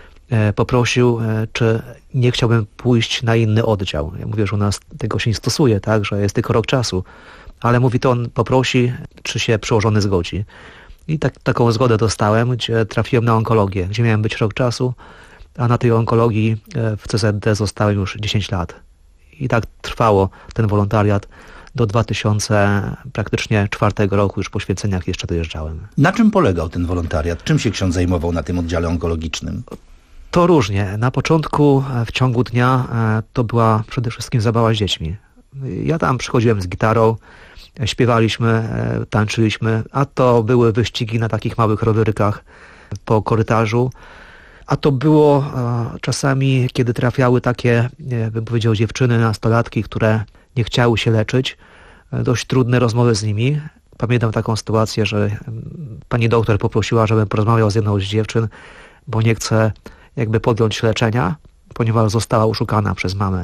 poprosił, czy nie chciałbym pójść na inny oddział. Ja mówię, że u nas tego się nie stosuje, tak, że jest tylko rok czasu. Ale mówi, to on poprosi, czy się przełożony zgodzi. I tak, taką zgodę dostałem, gdzie trafiłem na onkologię, gdzie miałem być rok czasu, a na tej onkologii w C Z D zostałem już dziesięć lat. I tak trwało ten wolontariat do dwa tysiące praktycznie czwartego roku, już po święceniach jeszcze dojeżdżałem. Na czym polegał ten wolontariat? Czym się ksiądz zajmował na tym oddziale onkologicznym? To różnie. Na początku, w ciągu dnia, to była przede wszystkim zabawa z dziećmi. Ja tam przychodziłem z gitarą, śpiewaliśmy, tańczyliśmy, a to były wyścigi na takich małych rowerykach po korytarzu. A to było czasami, kiedy trafiały takie, bym powiedział, dziewczyny, nastolatki, które nie chciały się leczyć, dość trudne rozmowy z nimi. Pamiętam taką sytuację, że pani doktor poprosiła, żebym porozmawiał z jedną z dziewczyn, bo nie chce jakby podjąć leczenia, ponieważ została oszukana przez mamę.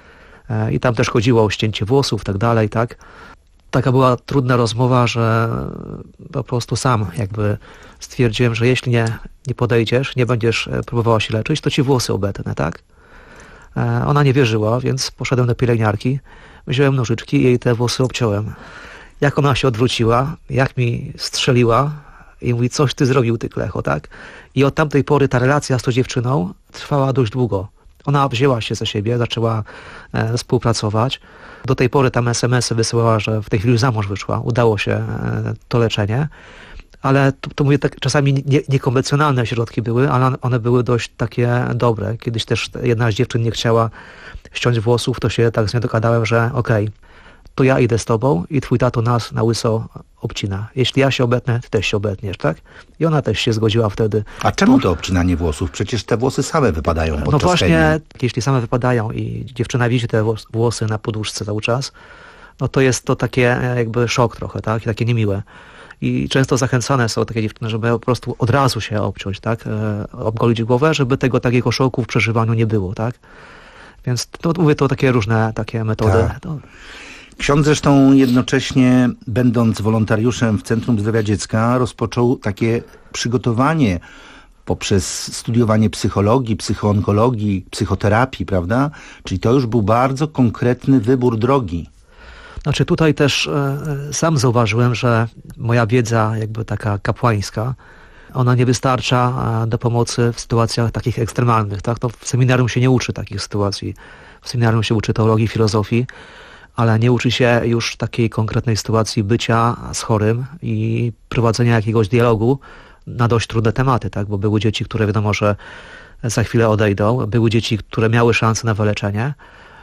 I tam też chodziło o ścięcie włosów i tak dalej, tak. Taka była trudna rozmowa, że po prostu sam jakby stwierdziłem, że jeśli nie, nie podejdziesz, nie będziesz próbowała się leczyć, to ci włosy obetnę, tak. Ona nie wierzyła, więc poszedłem do pielęgniarki, wziąłem nożyczki i jej te włosy obciąłem. Jak ona się odwróciła, jak mi strzeliła i mówi, coś ty zrobił, ty klecho, tak? I od tamtej pory ta relacja z tą dziewczyną trwała dość długo. Ona wzięła się ze siebie, zaczęła e, współpracować. Do tej pory tam es em esy wysyłała, że w tej chwili już za mąż wyszła. Udało się e, to leczenie. Ale to, to mówię, tak, czasami nie, niekonwencjonalne środki były, ale one były dość takie dobre. Kiedyś też jedna z dziewczyn nie chciała ściąć włosów, to się tak z nią dogadałem, że okej, okay, to ja idę z tobą i twój tato nas na łyso obcina. Jeśli ja się obetnę, ty też się obetniesz, tak? I ona też się zgodziła wtedy. A czemu to obcinanie włosów? Przecież te włosy same wypadają podczas No właśnie, chemii. Jeśli same wypadają i dziewczyna widzi te włosy na podłużce cały czas, no to jest to takie jakby szok trochę, tak? I takie niemiłe. I często zachęcane są takie dziewczyny, żeby po prostu od razu się obciąć, tak? E, obgolić głowę, żeby tego takiego szoku w przeżywaniu nie było, tak? Więc to mówię, to takie różne takie metody. Tak. To... Ksiądz zresztą jednocześnie, będąc wolontariuszem w Centrum Zdrowia Dziecka, rozpoczął takie przygotowanie poprzez studiowanie psychologii, psychoonkologii, psychoterapii, prawda? Czyli to już był bardzo konkretny wybór drogi. Znaczy tutaj też e, sam zauważyłem, że moja wiedza jakby taka kapłańska, ona nie wystarcza do pomocy w sytuacjach takich ekstremalnych, tak? To w seminarium się nie uczy takich sytuacji. W seminarium się uczy teologii, filozofii, ale nie uczy się już takiej konkretnej sytuacji bycia z chorym i prowadzenia jakiegoś dialogu na dość trudne tematy, tak? Bo były dzieci, które wiadomo, że za chwilę odejdą, były dzieci, które miały szansę na wyleczenie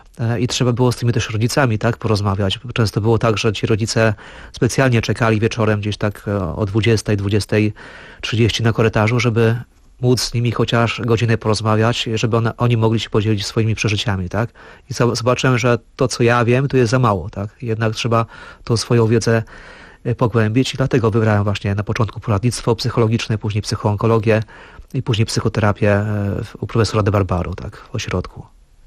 i trzeba było z tymi też rodzicami, tak, porozmawiać. Często było tak, że ci rodzice specjalnie czekali wieczorem gdzieś tak o dwudziestej, dwudziestej trzydzieści na korytarzu, żeby móc z nimi chociaż godzinę porozmawiać, żeby one, oni mogli się podzielić swoimi przeżyciami, tak? I zobaczyłem, że to, co ja wiem, to jest za mało, tak? Jednak trzeba tą swoją wiedzę pogłębić i dlatego wybrałem właśnie na początku poradnictwo psychologiczne, później psychoonkologię i później psychoterapię u profesora de Barbaro, tak? W ośrodku.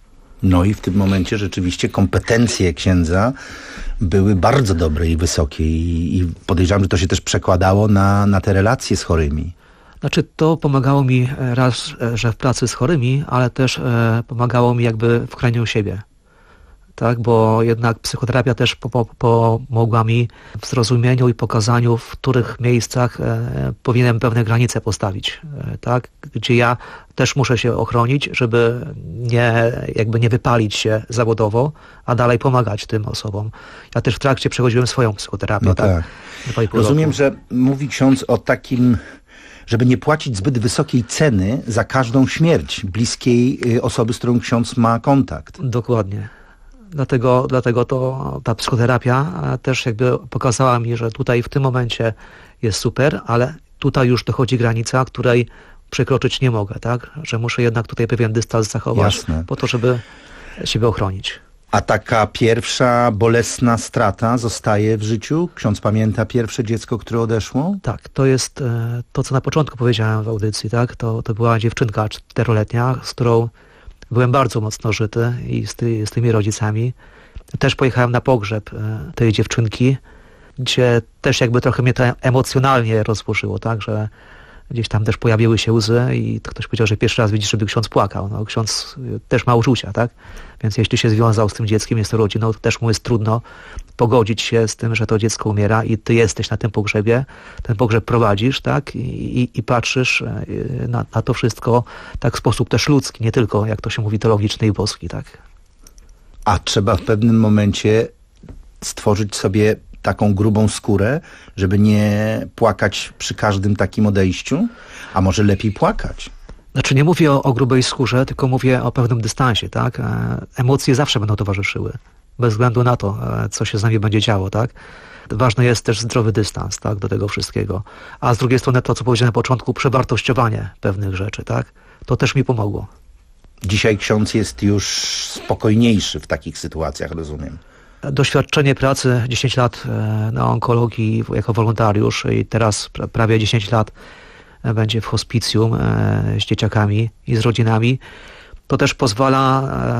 No i w tym momencie rzeczywiście kompetencje księdza były bardzo dobre i wysokie i, i podejrzewam, że to się też przekładało na, na te relacje z chorymi. Znaczy to pomagało mi raz, że w pracy z chorymi, ale też e, pomagało mi jakby w chronieniu siebie. Tak, bo jednak psychoterapia też po, po, pomogła mi w zrozumieniu i pokazaniu, w których miejscach e, powinienem pewne granice postawić, e, tak, gdzie ja też muszę się ochronić, żeby nie, jakby nie wypalić się zawodowo, a dalej pomagać tym osobom. Ja też w trakcie przechodziłem swoją psychoterapię. No tak. tak. Rozumiem, roku. że mówi ksiądz o takim, żeby nie płacić zbyt wysokiej ceny za każdą śmierć bliskiej osoby, z którą ksiądz ma kontakt. Dokładnie. Dlatego, dlatego to ta psychoterapia też jakby pokazała mi, że tutaj w tym momencie jest super, ale tutaj już dochodzi granica, której przekroczyć nie mogę, tak? Że muszę jednak tutaj pewien dystans zachować. Jasne. Po to, żeby siebie ochronić. A taka pierwsza bolesna strata zostaje w życiu? Ksiądz pamięta pierwsze dziecko, które odeszło? Tak, to jest to, co na początku powiedziałem w audycji, tak? To, to była dziewczynka czteroletnia, z którą byłem bardzo mocno żyty i z, ty, z tymi rodzicami. Też pojechałem na pogrzeb tej dziewczynki, gdzie też jakby trochę mnie to emocjonalnie rozłożyło, tak, że gdzieś tam też pojawiły się łzy i ktoś powiedział, że pierwszy raz widzi, żeby ksiądz płakał. No, ksiądz też ma uczucia, tak? Więc jeśli się związał z tym dzieckiem, jest to rodziną, to też mu jest trudno pogodzić się z tym, że to dziecko umiera i ty jesteś na tym pogrzebie, ten pogrzeb prowadzisz, tak? I, i, i patrzysz na, na to wszystko tak w sposób też ludzki, nie tylko, jak to się mówi, teologiczny i boski, tak? A trzeba w pewnym momencie stworzyć sobie taką grubą skórę, żeby nie płakać przy każdym takim odejściu? A może lepiej płakać? Znaczy nie mówię o, o grubej skórze, tylko mówię o pewnym dystansie, tak? E, emocje zawsze będą towarzyszyły, bez względu na to, e, co się z nami będzie działo, tak? Ważny jest też zdrowy dystans, tak? Do tego wszystkiego. A z drugiej strony to, co powiedziałem na początku, przewartościowanie pewnych rzeczy, tak? To też mi pomogło. Dzisiaj ksiądz jest już spokojniejszy w takich sytuacjach, rozumiem. Doświadczenie pracy dziesięć lat na onkologii jako wolontariusz i teraz prawie dziesięć lat będzie w hospicjum z dzieciakami i z rodzinami. To też pozwala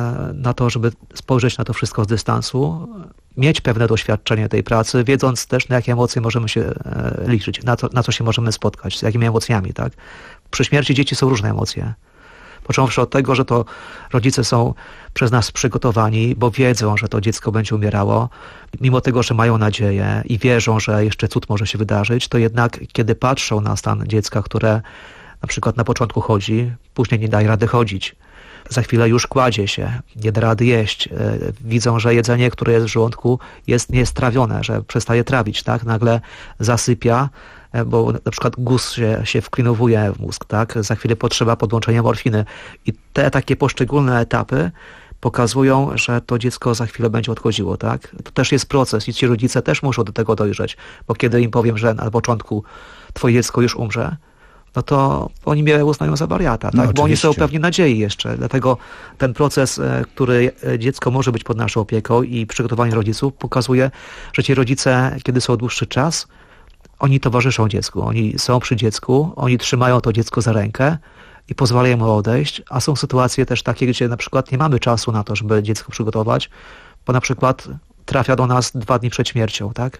na to, żeby spojrzeć na to wszystko z dystansu, mieć pewne doświadczenie tej pracy, wiedząc też, na jakie emocje możemy się liczyć, na co, na co się możemy spotkać, z jakimi emocjami, tak? Przy śmierci dzieci są różne emocje. Począwszy od tego, że to rodzice są przez nas przygotowani, bo wiedzą, że to dziecko będzie umierało. Mimo tego, że mają nadzieję i wierzą, że jeszcze cud może się wydarzyć, to jednak kiedy patrzą na stan dziecka, które na przykład na początku chodzi, później nie daje rady chodzić, za chwilę już kładzie się, nie da rady jeść, widzą, że jedzenie, które jest w żołądku, jest niestrawione, że przestaje trawić, tak? Nagle zasypia, bo na przykład guz się, się wklinowuje w mózg, tak? Za chwilę potrzeba podłączenia morfiny. I te takie poszczególne etapy pokazują, że to dziecko za chwilę będzie odchodziło, tak? To też jest proces i ci rodzice też muszą do tego dojrzeć, bo kiedy im powiem, że na początku twoje dziecko już umrze, no to oni mnie uznają za wariata, tak? No, bo oni są pewni nadziei jeszcze. Dlatego ten proces, który dziecko może być pod naszą opieką i przygotowanie rodziców pokazuje, że ci rodzice, kiedy są dłuższy czas, oni towarzyszą dziecku, oni są przy dziecku, oni trzymają to dziecko za rękę i pozwalają mu odejść, a są sytuacje też takie, gdzie na przykład nie mamy czasu na to, żeby dziecko przygotować, bo na przykład trafia do nas dwa dni przed śmiercią, tak?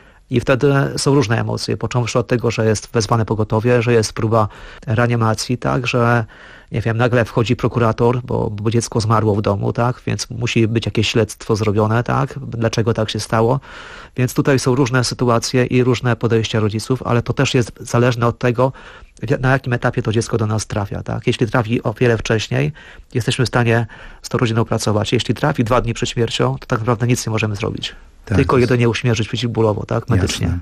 I wtedy są różne emocje, począwszy od tego, że jest wezwane pogotowie, że jest próba reanimacji, tak, że nie wiem, nagle wchodzi prokurator, bo, bo dziecko zmarło w domu, tak, więc musi być jakieś śledztwo zrobione, tak, dlaczego tak się stało. Więc tutaj są różne sytuacje i różne podejścia rodziców, ale to też jest zależne od tego, na jakim etapie to dziecko do nas trafia, tak. Jeśli trafi o wiele wcześniej, jesteśmy w stanie z tą rodziną pracować. Jeśli trafi dwa dni przed śmiercią, to tak naprawdę nic nie możemy zrobić. Tak, tylko jedynie uśmierzyć przeciwbólowo, tak, medycznie. Jasne.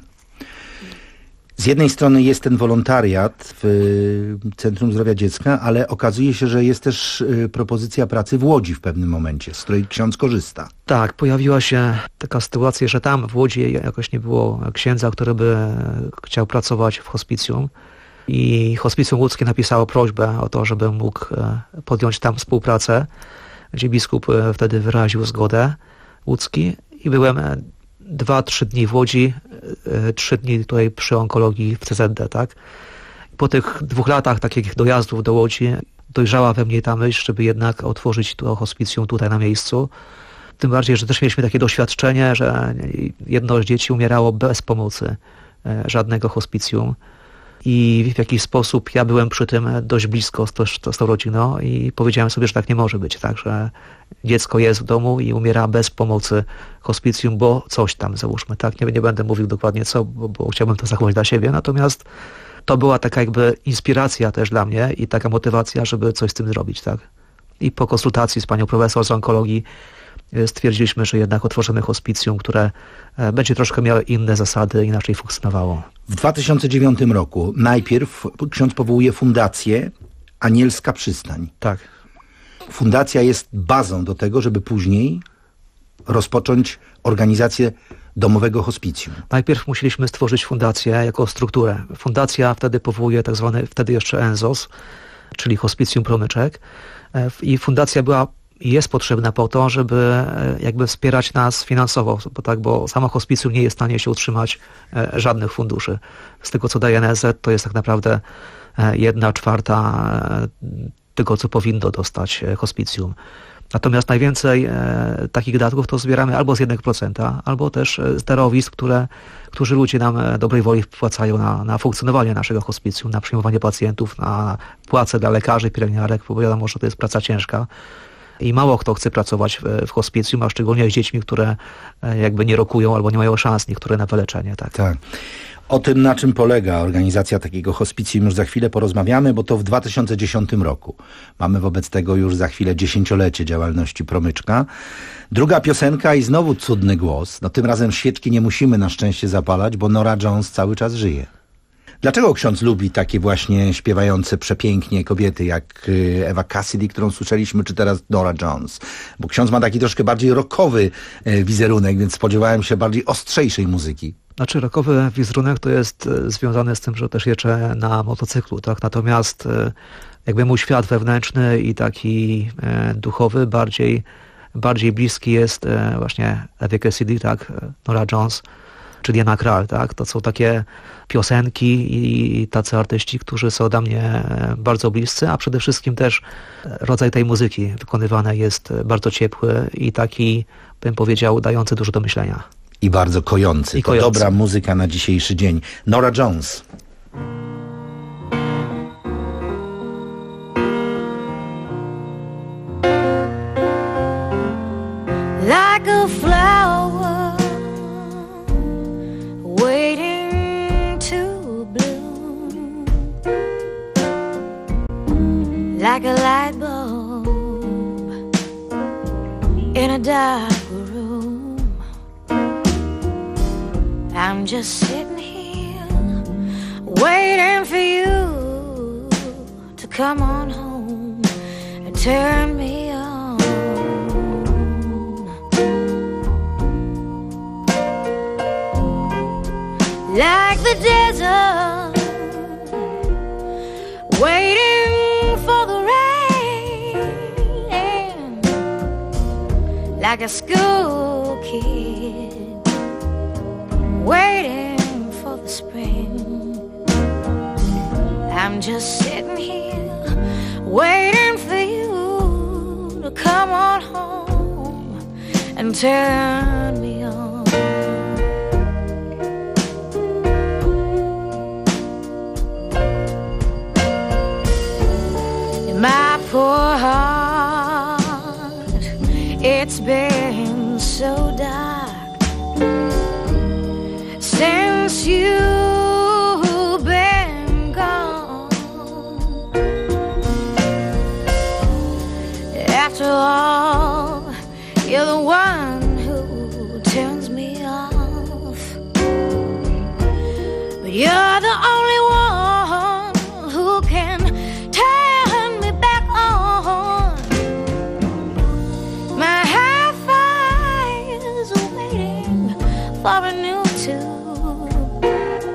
Z jednej strony jest ten wolontariat w Centrum Zdrowia Dziecka, ale okazuje się, że jest też propozycja pracy w Łodzi w pewnym momencie, z której ksiądz korzysta. Tak, pojawiła się taka sytuacja, że tam w Łodzi jakoś nie było księdza, który by chciał pracować w hospicjum i Hospicjum Łódzkie napisało prośbę o to, żeby mógł podjąć tam współpracę, gdzie biskup wtedy wyraził zgodę łódzki. I byłem dwa, trzy dni w Łodzi, trzy dni tutaj przy onkologii w C Z D, tak? Po tych dwóch latach takich dojazdów do Łodzi dojrzała we mnie ta myśl, żeby jednak otworzyć to hospicjum tutaj na miejscu. Tym bardziej, że też mieliśmy takie doświadczenie, że jedno z dzieci umierało bez pomocy żadnego hospicjum. i w jakiś sposób ja byłem przy tym dość blisko z, z, z tą rodziną i powiedziałem sobie, że tak nie może być, tak, że dziecko jest w domu i umiera bez pomocy hospicjum, bo coś tam, załóżmy, tak, nie, nie będę mówił dokładnie co, bo, bo chciałbym to zachować dla siebie, natomiast to była taka jakby inspiracja też dla mnie i taka motywacja, żeby coś z tym zrobić, tak. I po konsultacji z panią profesor z onkologii stwierdziliśmy, że jednak otworzymy hospicjum, które będzie troszkę miało inne zasady, inaczej funkcjonowało. W dwa tysiące dziewiątym roku najpierw ksiądz powołuje fundację Anielska Przystań. Tak. Fundacja jest bazą do tego, żeby później rozpocząć organizację domowego hospicjum. Najpierw musieliśmy stworzyć fundację jako strukturę. Fundacja wtedy powołuje tak zwany, wtedy jeszcze N Z O S, czyli Hospicjum Promyczek. I fundacja była i jest potrzebna po to, żeby jakby wspierać nas finansowo, bo tak, bo samo hospicjum nie jest w stanie się utrzymać żadnych funduszy. Z tego, co daje N S Z, to jest tak naprawdę jedna czwarta tego, co powinno dostać hospicjum. Natomiast najwięcej e, takich datków to zbieramy albo z jednego procenta, albo też z darowizn, które, którzy ludzie nam dobrej woli wpłacają na, na funkcjonowanie naszego hospicjum, na przyjmowanie pacjentów, na płace dla lekarzy, pielęgniarek, bo wiadomo, że to jest praca ciężka. I mało kto chce pracować w, w hospicjum, a szczególnie z dziećmi, które e, jakby nie rokują albo nie mają szans niektóre na wyleczenie. Tak. Tak. O tym, na czym polega organizacja takiego hospicjum, już za chwilę porozmawiamy, bo to w dwa tysiące dziesiątym roku. Mamy wobec tego już za chwilę dziesięciolecie działalności Promyczka. Druga piosenka i znowu cudny głos. No tym razem świeczki nie musimy na szczęście zapalać, bo Norah Jones cały czas żyje. Dlaczego ksiądz lubi takie właśnie śpiewające przepięknie kobiety jak Ewa Cassidy, którą słyszeliśmy, czy teraz Norah Jones? Bo ksiądz ma taki troszkę bardziej rockowy wizerunek, więc spodziewałem się bardziej ostrzejszej muzyki. Znaczy rockowy wizerunek to jest związane z tym, że też jeżdżę na motocyklu, tak? Natomiast jakby mój świat wewnętrzny i taki duchowy bardziej, bardziej bliski jest właśnie Ewie Cassidy, tak? Norah Jones, czy Diana Krall, tak? To są takie piosenki i tacy artyści, którzy są dla mnie bardzo bliscy, a przede wszystkim też rodzaj tej muzyki wykonywanej jest bardzo ciepły i taki, bym powiedział, dający dużo do myślenia. I bardzo kojący. I to kojący. Dobra muzyka na dzisiejszy dzień. Norah Jones. Like a flower waiting to bloom, like a light bulb in a dark room. I'm just sitting here waiting for you to come on home and turn me on. Like the desert waiting for the rain, like a school kid waiting for the spring. I'm just sitting here waiting for you to come on home and turn me on. My poor heart, it's been so dark since you've been gone. After all, you're the one who turns me off, but you're the only one who can turn me back on. My hi-fi is waiting for a new tube.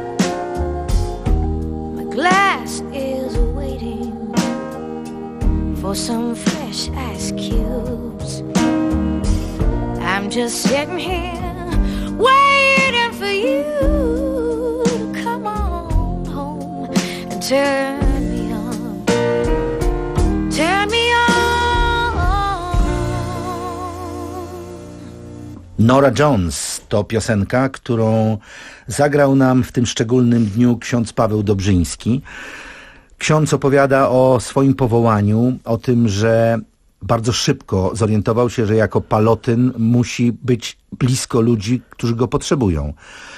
My glass is waiting for some fresh ice cubes. I'm just sitting here waiting for you to come on home and turn me on. Turn me on. Nora Jones to piosenka, którą zagrał nam w tym szczególnym dniu ksiądz Paweł Dobrzyński. Ksiądz opowiada o swoim powołaniu, o tym, że bardzo szybko zorientował się, że jako palotyn musi być blisko ludzi, którzy go potrzebują.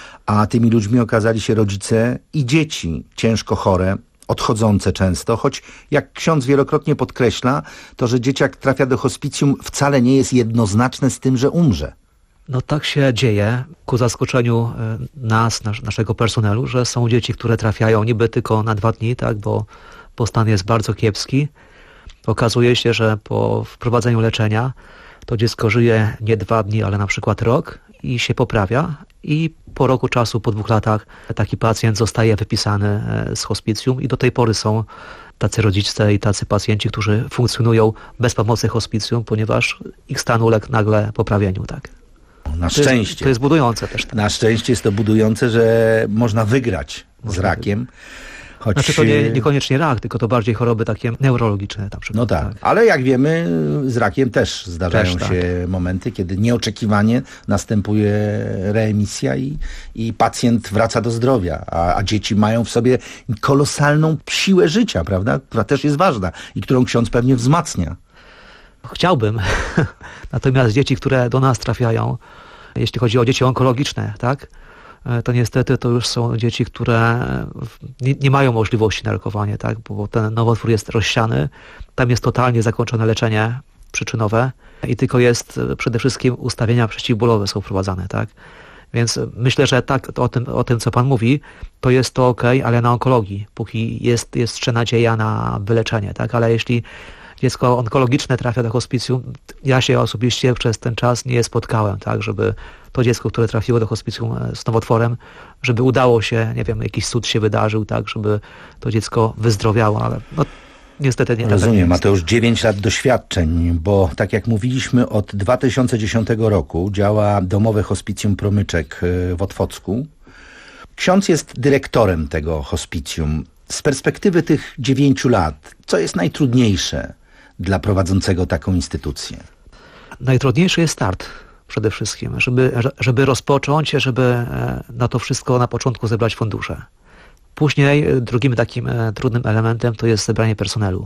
A tymi ludźmi okazali się rodzice i dzieci ciężko chore, odchodzące często, choć jak ksiądz wielokrotnie podkreśla, to, że dzieciak trafia do hospicjum, wcale nie jest jednoznaczne z tym, że umrze. No tak się dzieje, ku zaskoczeniu nas, nas, naszego personelu, że są dzieci, które trafiają niby tylko na dwa dni, tak, bo, bo stan jest bardzo kiepski. Okazuje się, że po wprowadzeniu leczenia to dziecko żyje nie dwa dni, ale na przykład rok i się poprawia i po roku czasu, po dwóch latach taki pacjent zostaje wypisany z hospicjum i do tej pory są tacy rodzice i tacy pacjenci, którzy funkcjonują bez pomocy hospicjum, ponieważ ich stan uległ nagle poprawieniu, tak. Na to szczęście. Jest, to jest budujące też. Tak. Na szczęście jest to budujące, że można wygrać z rakiem. Choć... Znaczy to nie, niekoniecznie rak, tylko to bardziej choroby takie neurologiczne. Na przykład, no tak. tak, ale jak wiemy, z rakiem też zdarzają też, się tak. momenty, kiedy nieoczekiwanie następuje reemisja i, i pacjent wraca do zdrowia, a, a dzieci mają w sobie kolosalną siłę życia, prawda, która też jest ważna i którą ksiądz pewnie wzmacnia. Chciałbym. Natomiast dzieci, które do nas trafiają, jeśli chodzi o dzieci onkologiczne, tak, to niestety to już są dzieci, które nie, nie mają możliwości na lekowanie, tak, bo ten nowotwór jest rozsiany, tam jest totalnie zakończone leczenie przyczynowe i tylko jest przede wszystkim ustawienia przeciwbólowe są wprowadzane, tak. Więc myślę, że tak, o tym, o tym co pan mówi, to jest to okej, okay, ale na onkologii, póki jest, jest jeszcze nadzieja na wyleczenie, tak, ale jeśli dziecko onkologiczne trafia do hospicjum, ja się osobiście przez ten czas nie spotkałem, tak, żeby to dziecko, które trafiło do hospicjum z nowotworem, żeby udało się, nie wiem, jakiś cud się wydarzył, tak, żeby to dziecko wyzdrowiało, ale no, niestety nie. Rozumiem, ma to już dziewięć lat doświadczeń, bo tak jak mówiliśmy, od dwa tysiące dziesiątego roku działa domowe hospicjum Promyczek w Otwocku. Ksiądz jest dyrektorem tego hospicjum. Z perspektywy tych dziewięciu lat, co jest najtrudniejsze dla prowadzącego taką instytucję? Najtrudniejszy jest start przede wszystkim, żeby, żeby rozpocząć, żeby na to wszystko na początku zebrać fundusze. Później drugim takim trudnym elementem to jest zebranie personelu.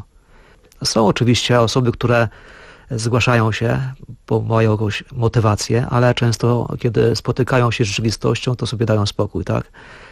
Są oczywiście osoby, które zgłaszają się, bo mają jakąś motywację, ale często kiedy spotykają się z rzeczywistością, to sobie dają spokój, tak?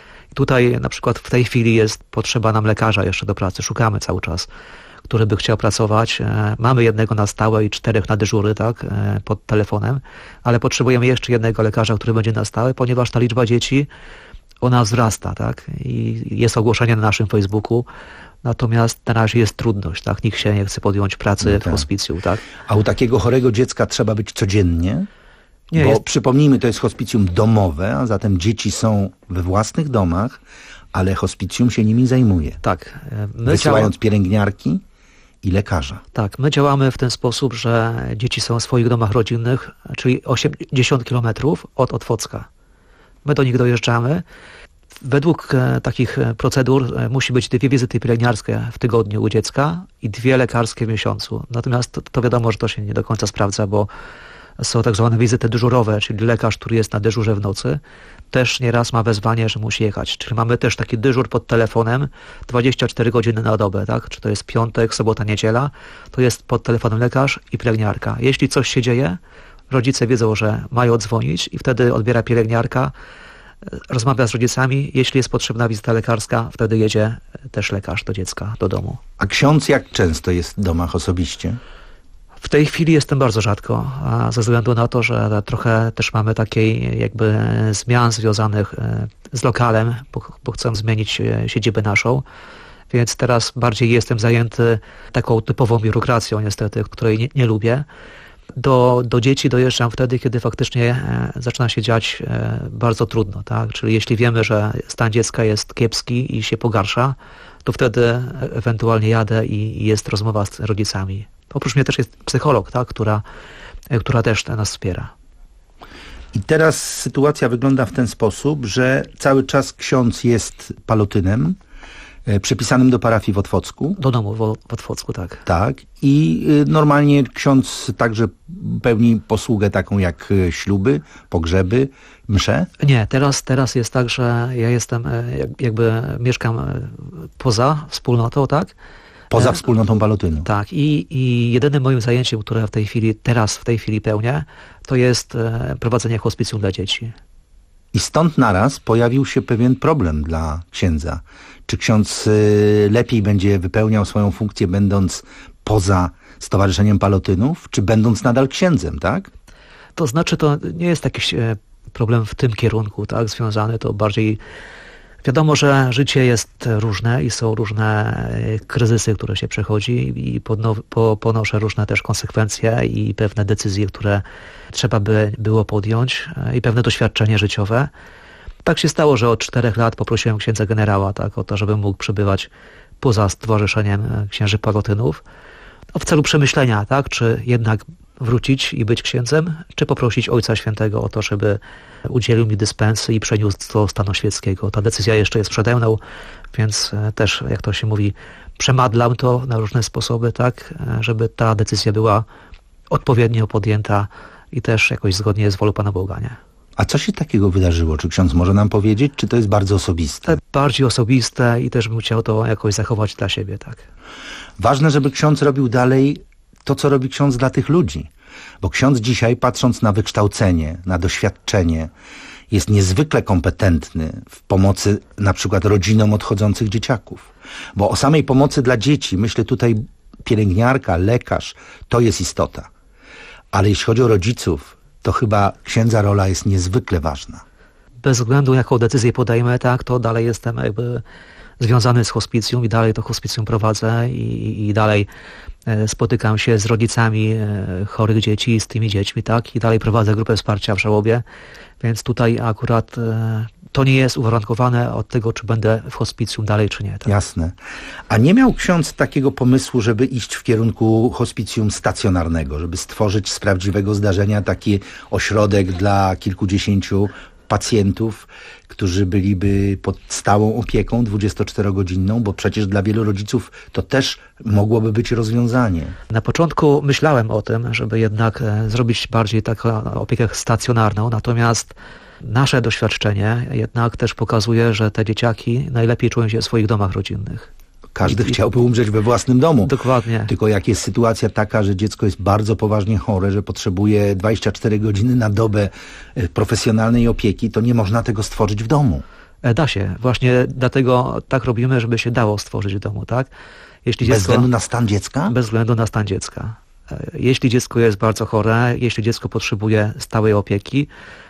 Tutaj na przykład w tej chwili jest potrzeba nam lekarza jeszcze do pracy, szukamy cały czas, który by chciał pracować. Mamy jednego na stałe i czterech na dyżury, tak, pod telefonem, ale potrzebujemy jeszcze jednego lekarza, który będzie na stałe, ponieważ ta liczba dzieci, ona wzrasta, tak, i jest ogłoszenie na naszym Facebooku, natomiast na razie jest trudność, tak, nikt się nie chce podjąć pracy no tak. w hospicjum, tak. A u takiego chorego dziecka trzeba być codziennie? Nie, Bo jest... przypomnijmy, to jest hospicjum domowe, a zatem dzieci są we własnych domach, ale hospicjum się nimi zajmuje. Tak. My wysyłając działa... pielęgniarki i lekarza. Tak, my działamy w ten sposób, że dzieci są w swoich domach rodzinnych, czyli osiemdziesiąt kilometrów od Otwocka. My do nich dojeżdżamy. Według e, takich procedur e, musi być dwie wizyty pielęgniarskie w tygodniu u dziecka i dwie lekarskie w miesiącu. Natomiast to, to wiadomo, że to się nie do końca sprawdza, bo są tak zwane wizyty dyżurowe, czyli lekarz, który jest na dyżurze w nocy, też nieraz ma wezwanie, że musi jechać. Czyli mamy też taki dyżur pod telefonem dwadzieścia cztery godziny na dobę, tak? Czy to jest piątek, sobota, niedziela, to jest pod telefonem lekarz i pielęgniarka. Jeśli coś się dzieje, rodzice wiedzą, że mają odzwonić i wtedy odbiera pielęgniarka, rozmawia z rodzicami. Jeśli jest potrzebna wizyta lekarska, wtedy jedzie też lekarz do dziecka, do domu. A ksiądz jak często jest w domach osobiście? W tej chwili jestem bardzo rzadko, a ze względu na to, że trochę też mamy takiej jakby zmian związanych z lokalem, bo, bo chcę zmienić siedzibę naszą, więc teraz bardziej jestem zajęty taką typową biurokracją niestety, której nie, nie lubię. Do, do dzieci dojeżdżam wtedy, kiedy faktycznie zaczyna się dziać bardzo trudno, tak? Czyli jeśli wiemy, że stan dziecka jest kiepski i się pogarsza, to wtedy ewentualnie jadę i, i jest rozmowa z rodzicami. Oprócz mnie też jest psycholog, tak? która, która też nas wspiera. I teraz sytuacja wygląda w ten sposób, że cały czas ksiądz jest palotynem, Przypisanym do parafii w Otwocku. Do domu w, w Otwocku, tak. Tak. I normalnie ksiądz także pełni posługę taką jak śluby, pogrzeby, msze? Nie, teraz, teraz jest tak, że ja jestem, jakby mieszkam poza wspólnotą, tak? Poza wspólnotą Balotynu. Tak. I, i jedynym moim zajęciem, które w tej chwili, teraz w tej chwili pełnię, to jest prowadzenie hospicjum dla dzieci. I stąd naraz pojawił się pewien problem dla księdza. Czy ksiądz lepiej będzie wypełniał swoją funkcję, będąc poza Stowarzyszeniem Palotynów, czy będąc nadal księdzem, tak? To znaczy, to nie jest jakiś problem w tym kierunku, tak, związany, to bardziej wiadomo, że życie jest różne i są różne kryzysy, które się przechodzi i podno, po, ponoszę różne też konsekwencje i pewne decyzje, które trzeba by było podjąć i pewne doświadczenie życiowe. Tak się stało, że od czterech lat poprosiłem księdza generała, tak, o to, żeby mógł przebywać poza Stowarzyszeniem Księży Palotynów w celu przemyślenia, tak, czy jednak wrócić i być księdzem, czy poprosić Ojca Świętego o to, żeby udzielił mi dyspensy i przeniósł do stanu świeckiego. Ta decyzja jeszcze jest przede mną, więc też, jak to się mówi, przemadlam to na różne sposoby, tak, żeby ta decyzja była odpowiednio podjęta i też jakoś zgodnie z wolą Pana Boga, nie? A co się takiego wydarzyło? Czy ksiądz może nam powiedzieć, czy to jest bardzo osobiste? Bardziej osobiste i też bym chciał to jakoś zachować dla siebie, tak. Ważne, żeby ksiądz robił dalej to, co robi ksiądz dla tych ludzi. Bo ksiądz dzisiaj, patrząc na wykształcenie, na doświadczenie, jest niezwykle kompetentny w pomocy na przykład rodzinom odchodzących dzieciaków. Bo o samej pomocy dla dzieci, myślę tutaj pielęgniarka, lekarz, to jest istota. Ale jeśli chodzi o rodziców, to chyba księdza rola jest niezwykle ważna. Bez względu jaką decyzję podejmę, tak, to dalej jestem jakby związany z hospicjum i dalej to hospicjum prowadzę i, i dalej spotykam się z rodzicami chorych dzieci, z tymi dziećmi, tak, i dalej prowadzę grupę wsparcia w żałobie, więc tutaj akurat to nie jest uwarunkowane od tego, czy będę w hospicjum dalej, czy nie. Tak? Jasne. A nie miał ksiądz takiego pomysłu, żeby iść w kierunku hospicjum stacjonarnego, żeby stworzyć z prawdziwego zdarzenia taki ośrodek dla kilkudziesięciu pacjentów, którzy byliby pod stałą opieką dwudziestoczterogodzinną, bo przecież dla wielu rodziców to też mogłoby być rozwiązanie. Na początku myślałem o tym, żeby jednak zrobić bardziej taką opiekę stacjonarną, natomiast nasze doświadczenie jednak też pokazuje, że te dzieciaki najlepiej czują się w swoich domach rodzinnych. Każdy I, chciałby umrzeć we własnym domu. Dokładnie. Tylko jak jest sytuacja taka, że dziecko jest bardzo poważnie chore, że potrzebuje dwadzieścia cztery godziny na dobę profesjonalnej opieki, to nie można tego stworzyć w domu. Da się. Właśnie dlatego tak robimy, żeby się dało stworzyć w domu, tak? Jeśli Bez dziecko, względu na stan dziecka? Bez względu na stan dziecka. Jeśli dziecko jest bardzo chore, jeśli dziecko potrzebuje stałej opieki,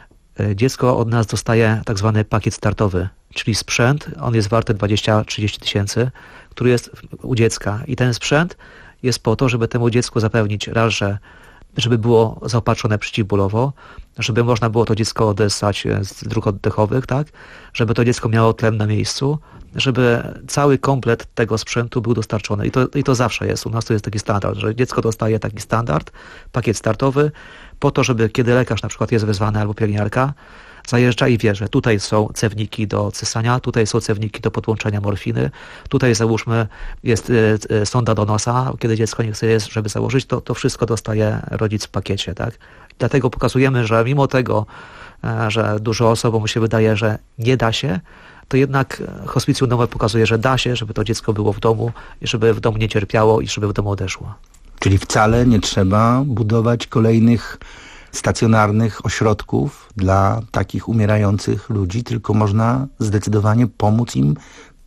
dziecko od nas dostaje tak zwany pakiet startowy, czyli sprzęt, on jest warty dwadzieścia trzydzieści tysięcy, który jest u dziecka i ten sprzęt jest po to, żeby temu dziecku zapewnić raz, że żeby było zaopatrzone przeciwbólowo, żeby można było to dziecko odessać z dróg oddechowych, tak, żeby to dziecko miało tlen na miejscu, żeby cały komplet tego sprzętu był dostarczony. I to, i to zawsze jest. U nas to jest taki standard, że dziecko dostaje taki standard, pakiet startowy, po to, żeby kiedy lekarz na przykład jest wezwany albo pielęgniarka, zajeżdża i wie, że tutaj są cewniki do cysania, tutaj są cewniki do podłączenia morfiny, tutaj załóżmy jest y, y, sonda do nosa, kiedy dziecko nie chce, żeby założyć, to, to wszystko dostaje rodzic w pakiecie, tak? Dlatego pokazujemy, że mimo tego, y, że dużo osobom się wydaje, że nie da się, to jednak hospicjum domowe pokazuje, że da się, żeby to dziecko było w domu i żeby w domu nie cierpiało i żeby w domu odeszło. Czyli wcale nie trzeba budować kolejnych stacjonarnych ośrodków dla takich umierających ludzi, tylko można zdecydowanie pomóc im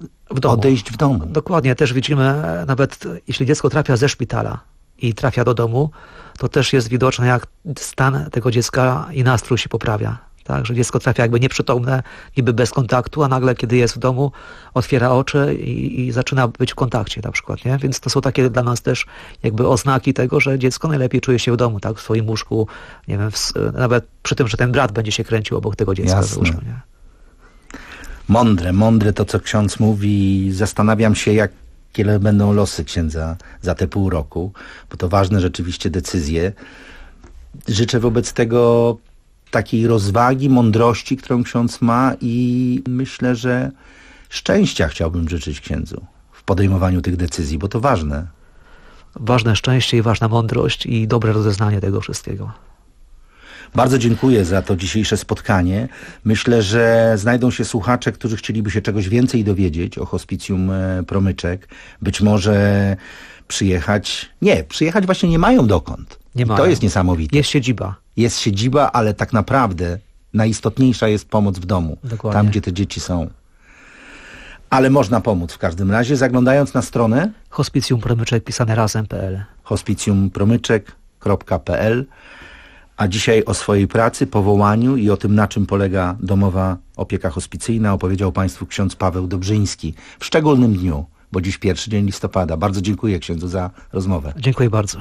w domu. Odejść w domu. Dokładnie. Też widzimy, nawet jeśli dziecko trafia ze szpitala i trafia do domu, to też jest widoczne, jak stan tego dziecka i nastrój się poprawia. Tak, że dziecko trafia jakby nieprzytomne, niby bez kontaktu, a nagle, kiedy jest w domu, otwiera oczy i, i zaczyna być w kontakcie na przykład, nie? Więc to są takie dla nas też jakby oznaki tego, że dziecko najlepiej czuje się w domu, tak? W swoim łóżku, nie wiem, w, nawet przy tym, że ten brat będzie się kręcił obok tego dziecka. Jasne. W łóżku, nie? Mądre, mądre to, co ksiądz mówi. Zastanawiam się, jak jakie będą losy księdza za te pół roku, bo to ważne rzeczywiście decyzje. Życzę wobec tego takiej rozwagi, mądrości, którą ksiądz ma i myślę, że szczęścia chciałbym życzyć księdzu w podejmowaniu tych decyzji, bo to ważne. Ważne szczęście i ważna mądrość i dobre rozeznanie tego wszystkiego. Bardzo dziękuję za to dzisiejsze spotkanie. Myślę, że znajdą się słuchacze, którzy chcieliby się czegoś więcej dowiedzieć o Hospicjum Promyczek. Być może przyjechać... Nie, przyjechać właśnie nie mają dokąd. Nie mają. To jest niesamowite. Jest siedziba. Jest siedziba, ale tak naprawdę najistotniejsza jest pomoc w domu. Dokładnie. Tam, gdzie te dzieci są. Ale można pomóc w każdym razie, zaglądając na stronę Hospicjum Promyczek pisane razem kropka p l hospicjum promyczek kropka p l. A dzisiaj o swojej pracy, powołaniu i o tym, na czym polega domowa opieka hospicyjna, opowiedział Państwu ksiądz Paweł Dobrzyński w szczególnym dniu, bo dziś pierwszy dzień listopada. Bardzo dziękuję księdzu za rozmowę. Dziękuję bardzo.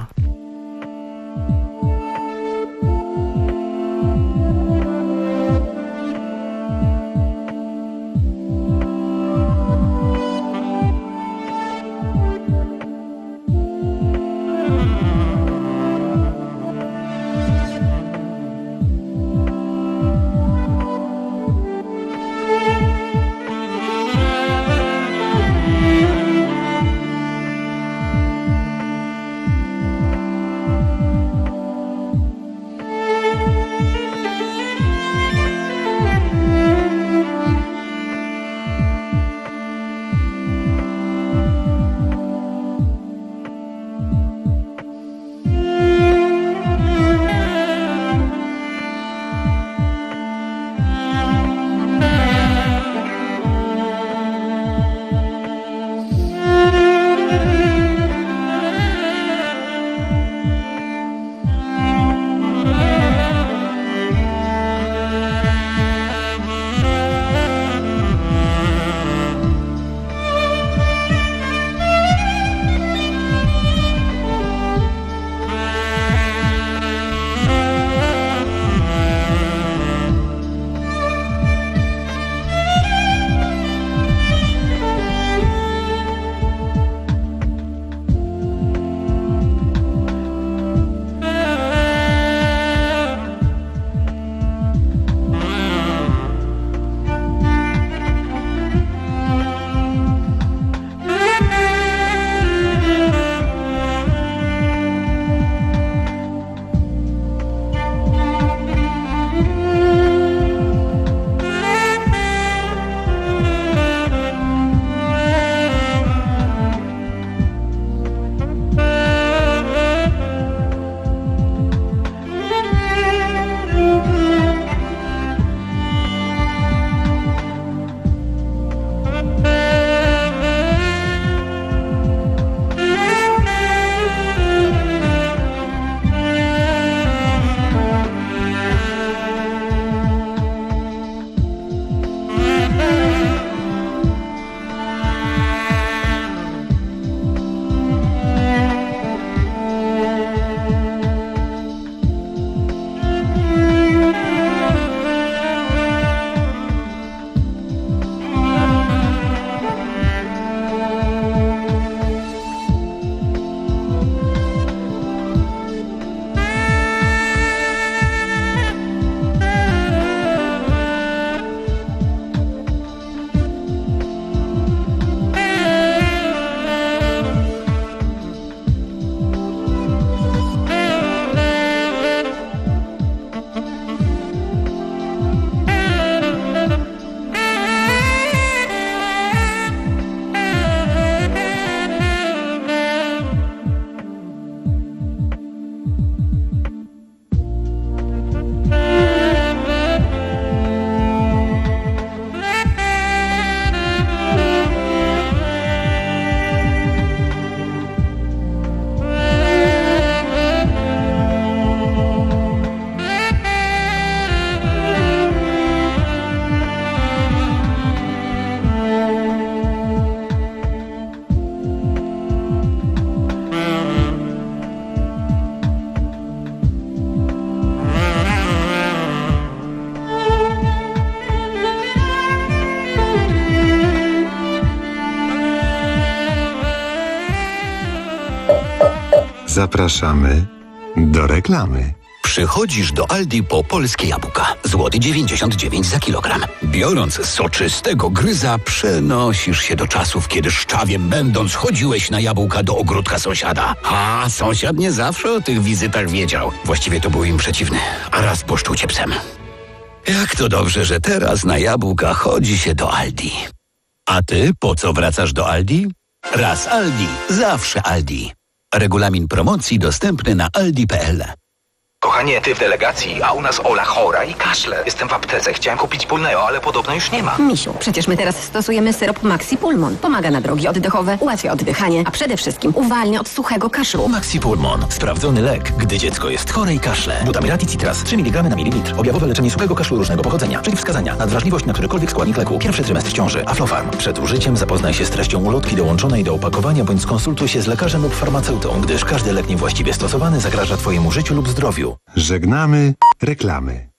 Zapraszamy do reklamy. Przychodzisz do Aldi po polskie jabłka. Złoty dziewięćdziesiąt dziewięć za kilogram. Biorąc soczystego gryza, przenosisz się do czasów, kiedy szczawiem będąc chodziłeś na jabłka do ogródka sąsiada. A sąsiad nie zawsze o tych wizytach wiedział. Właściwie to był im przeciwny, a raz poszczuł cię psem. Jak to dobrze, że teraz na jabłka chodzi się do Aldi. A ty po co wracasz do Aldi? Raz Aldi, zawsze Aldi. Regulamin promocji dostępny na aldi kropka p l. Kochanie, ty w delegacji, a u nas Ola chora i kaszle. Jestem w aptece, chciałem kupić Pulneo, ale podobno już nie ma. Misiu, przecież my teraz stosujemy syrop Maxi Pulmon. Pomaga na drogi oddechowe, ułatwia oddychanie, a przede wszystkim uwalnia od suchego kaszlu. Maxi Pulmon. Sprawdzony lek, gdy dziecko jest chore i kaszle. Butamirat i Citras. trzy miligramy na mililitr. Objawowe leczenie suchego kaszlu różnego pochodzenia. Przeciwwskazania. Nadwrażliwość na którykolwiek składnik leku. Pierwszy trymestr ciąży. Aflofarm. Przed użyciem zapoznaj się z treścią ulotki dołączonej do opakowania bądź skonsultuj się z lekarzem lub farmaceutą, gdyż każdy lek niewłaściwie stosowany zagraża twojemu życiu lub zdrowiu. Żegnamy reklamy.